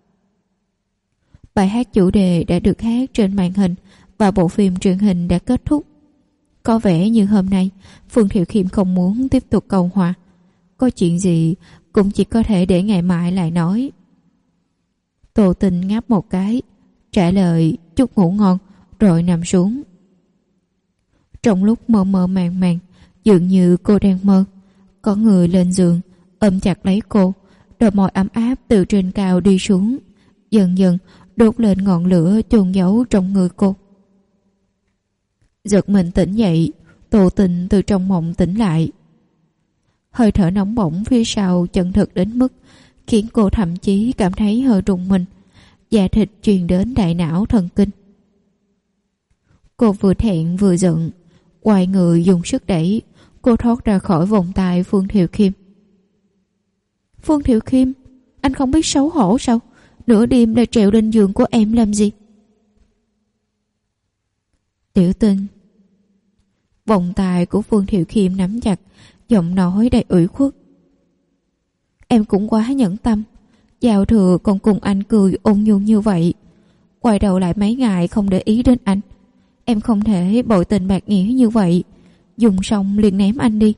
Bài hát chủ đề đã được hát trên màn hình và bộ phim truyền hình đã kết thúc. Có vẻ như hôm nay Phương Thiệu Khiêm không muốn tiếp tục cầu hòa. Có chuyện gì cũng chỉ có thể để ngày mai lại nói. Tô Tình ngáp một cái, trả lời chúc ngủ ngon rồi nằm xuống. Trong lúc mơ mơ màng màng, dường như cô đang mơ, có người lên giường ôm chặt lấy cô, đôi môi ấm áp từ trên cao đi xuống, dần dần đốt lên ngọn lửa chôn giấu trong người cô. Giật mình tỉnh dậy, Tô Tình từ trong mộng tỉnh lại. Hơi thở nóng bỏng phía sau chân thực đến mức khiến cô thậm chí cảm thấy hơi rùng mình, da thịt truyền đến đại não thần kinh. Cô vừa thẹn vừa giận, quay người dùng sức đẩy, cô thoát ra khỏi vòng tay Phương Thiệu Khiêm. Phương Thiệu Khiêm, anh không biết xấu hổ sao? Nửa đêm lại trèo lên giường của em làm gì? Tiểu Tình. Vòng tay của Phương Thiệu Khiêm nắm chặt, giọng nói đầy ủy khuất. Em cũng quá nhẫn tâm, giao thừa còn cùng anh cười ôn nhu như vậy, quay đầu lại mấy ngày không để ý đến anh. Em không thể bội tình bạc nghĩa như vậy, dùng xong liền ném anh đi.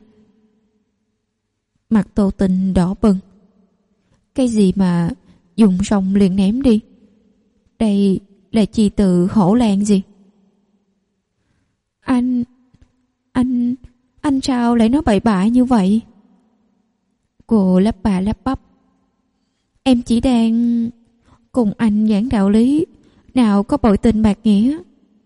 Mặt Tô Tình đỏ bừng. Cái gì mà dùng xong liền ném đi? Đây là chi từ hổ lan gì? Anh sao lại nói bậy bạ như vậy? Cô lắp bà lắp bắp. Em chỉ đang cùng anh giảng đạo lý, nào có bội tình bạc nghĩa.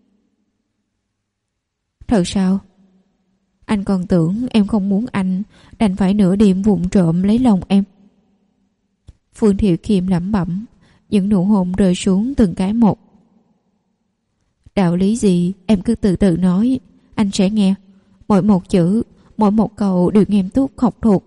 Thật sao? Anh còn tưởng em không muốn anh, đành phải nửa đêm vụng trộm lấy lòng em. Phương Thiệu Khiêm lẩm bẩm, những nụ hôn rơi xuống từng cái một. Đạo lý gì em cứ từ từ nói, anh sẽ nghe. Mỗi một chữ, mỗi một câu đều nghiêm túc học thuộc.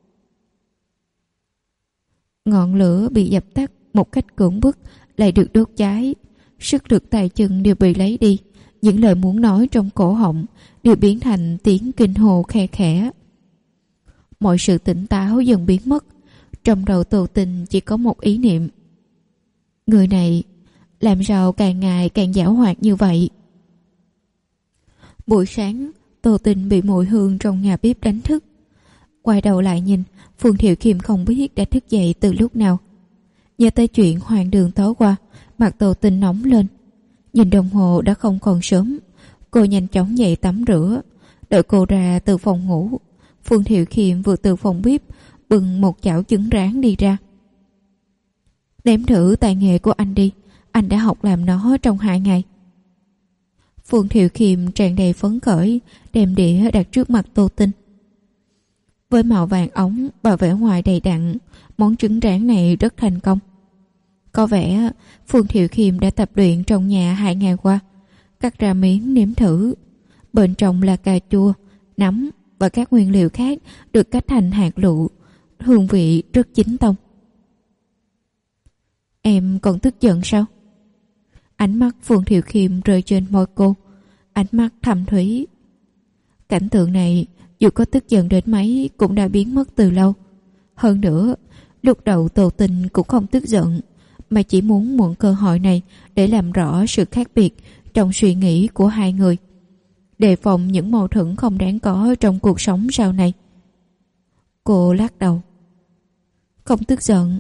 Ngọn lửa bị dập tắt một cách cưỡng bức lại được đốt cháy, sức lực tay chân đều bị lấy đi, những lời muốn nói trong cổ họng đều biến thành tiếng kinh hồ khe khẽ. Mọi sự tỉnh táo dần biến mất, trong đầu Tô Tình chỉ có một ý niệm. Người này làm sao càng ngày càng giảo hoạt như vậy. Buổi sáng, Tô Tình bị mùi hương trong nhà bếp đánh thức. Quay đầu lại nhìn, Phương Thiệu Kim không biết đã thức dậy từ lúc nào. Nhớ tới chuyện hoang đường tối qua, mặt Tô Tình nóng lên. Nhìn đồng hồ đã không còn sớm, cô nhanh chóng dậy tắm rửa. Đợi cô ra từ phòng ngủ, Phương Thiệu Kim vừa từ phòng bếp bưng một chảo trứng rán đi ra. Nếm thử tài nghệ của anh đi, anh đã học làm nó trong 2 ngày. Phương Thiệu Kim tràn đầy phấn khởi đem đĩa đặt trước mặt Tô Tinh. Với màu vàng óng và vẻ ngoài đầy đặn, món trứng rán này rất thành công. Có vẻ Phương Thiệu Kim đã tập luyện trong nhà 2 ngày qua. Cắt ra miếng nếm thử. Bên trong là cà chua, nấm và các nguyên liệu khác được cắt thành hạt lựu, hương vị rất chính tông. Em còn tức giận sao? Ánh mắt Phương Thiệu Kim rơi trên môi cô, ánh mắt thầm thúy. Cảnh tượng này dù có tức giận đến mấy cũng đã biến mất từ lâu. Hơn nữa, lúc đầu Tô Tình cũng không tức giận, mà chỉ muốn mượn cơ hội này để làm rõ sự khác biệt trong suy nghĩ của hai người, đề phòng những mâu thuẫn không đáng có trong cuộc sống sau này. Cô lắc đầu. Không tức giận.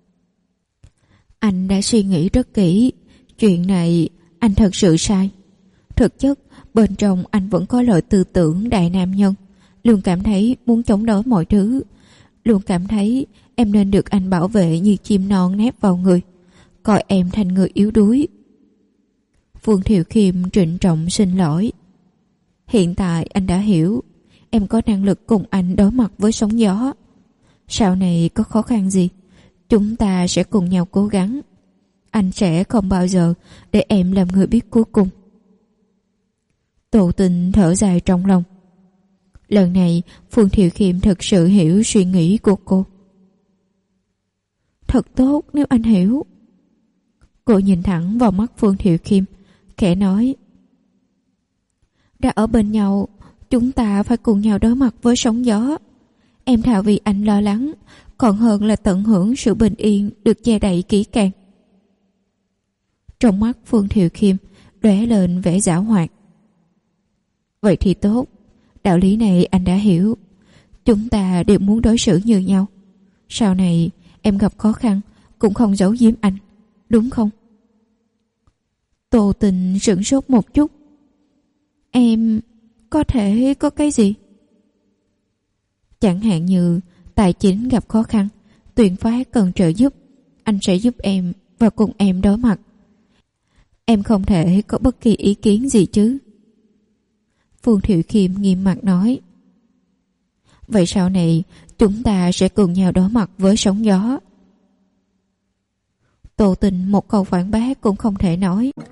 Anh đã suy nghĩ rất kỹ. Chuyện này anh thật sự sai. Thực chất bên trong anh vẫn có loại tư tưởng đại nam nhân, luôn cảm thấy muốn chống đối mọi thứ, luôn cảm thấy em nên được anh bảo vệ như chim non nép vào người, coi em thành người yếu đuối. Phương Thiệu Kim trịnh trọng xin lỗi. Hiện tại anh đã hiểu, em có năng lực cùng anh đối mặt với sóng gió. Sau này có khó khăn gì, chúng ta sẽ cùng nhau cố gắng. Anh sẽ không bao giờ để em làm người biết cuối cùng. Tô Tình thở dài trong lòng. Lần này Phương Thiệu Kim thật sự hiểu suy nghĩ của cô. Thật tốt nếu anh hiểu. Cô nhìn thẳng vào mắt Phương Thiệu Kim, khẽ nói. Đã ở bên nhau, chúng ta phải cùng nhau đối mặt với sóng gió. Em thà vì anh lo lắng, còn hơn là tận hưởng sự bình yên được che đậy kỹ càng. Trong mắt Phương Thiệu Kim lóe lên vẻ giảo hoạt. Vậy thì tốt, đạo lý này anh đã hiểu. Chúng ta đều muốn đối xử như nhau. Sau này em gặp khó khăn cũng không giấu giếm anh, đúng không? Tô Tình sửng sốt một chút. Em có thể có cái gì? Chẳng hạn như tài chính gặp khó khăn, Tuyền Phát cần trợ giúp, anh sẽ giúp em và cùng em đối mặt. Em không thể có bất kỳ ý kiến gì chứ? Phương Thiệu Kim nghiêm mặt nói. Vậy sau này chúng ta sẽ cùng nhau đối mặt với sóng gió. Tô Tình một câu phản bác cũng không thể nói.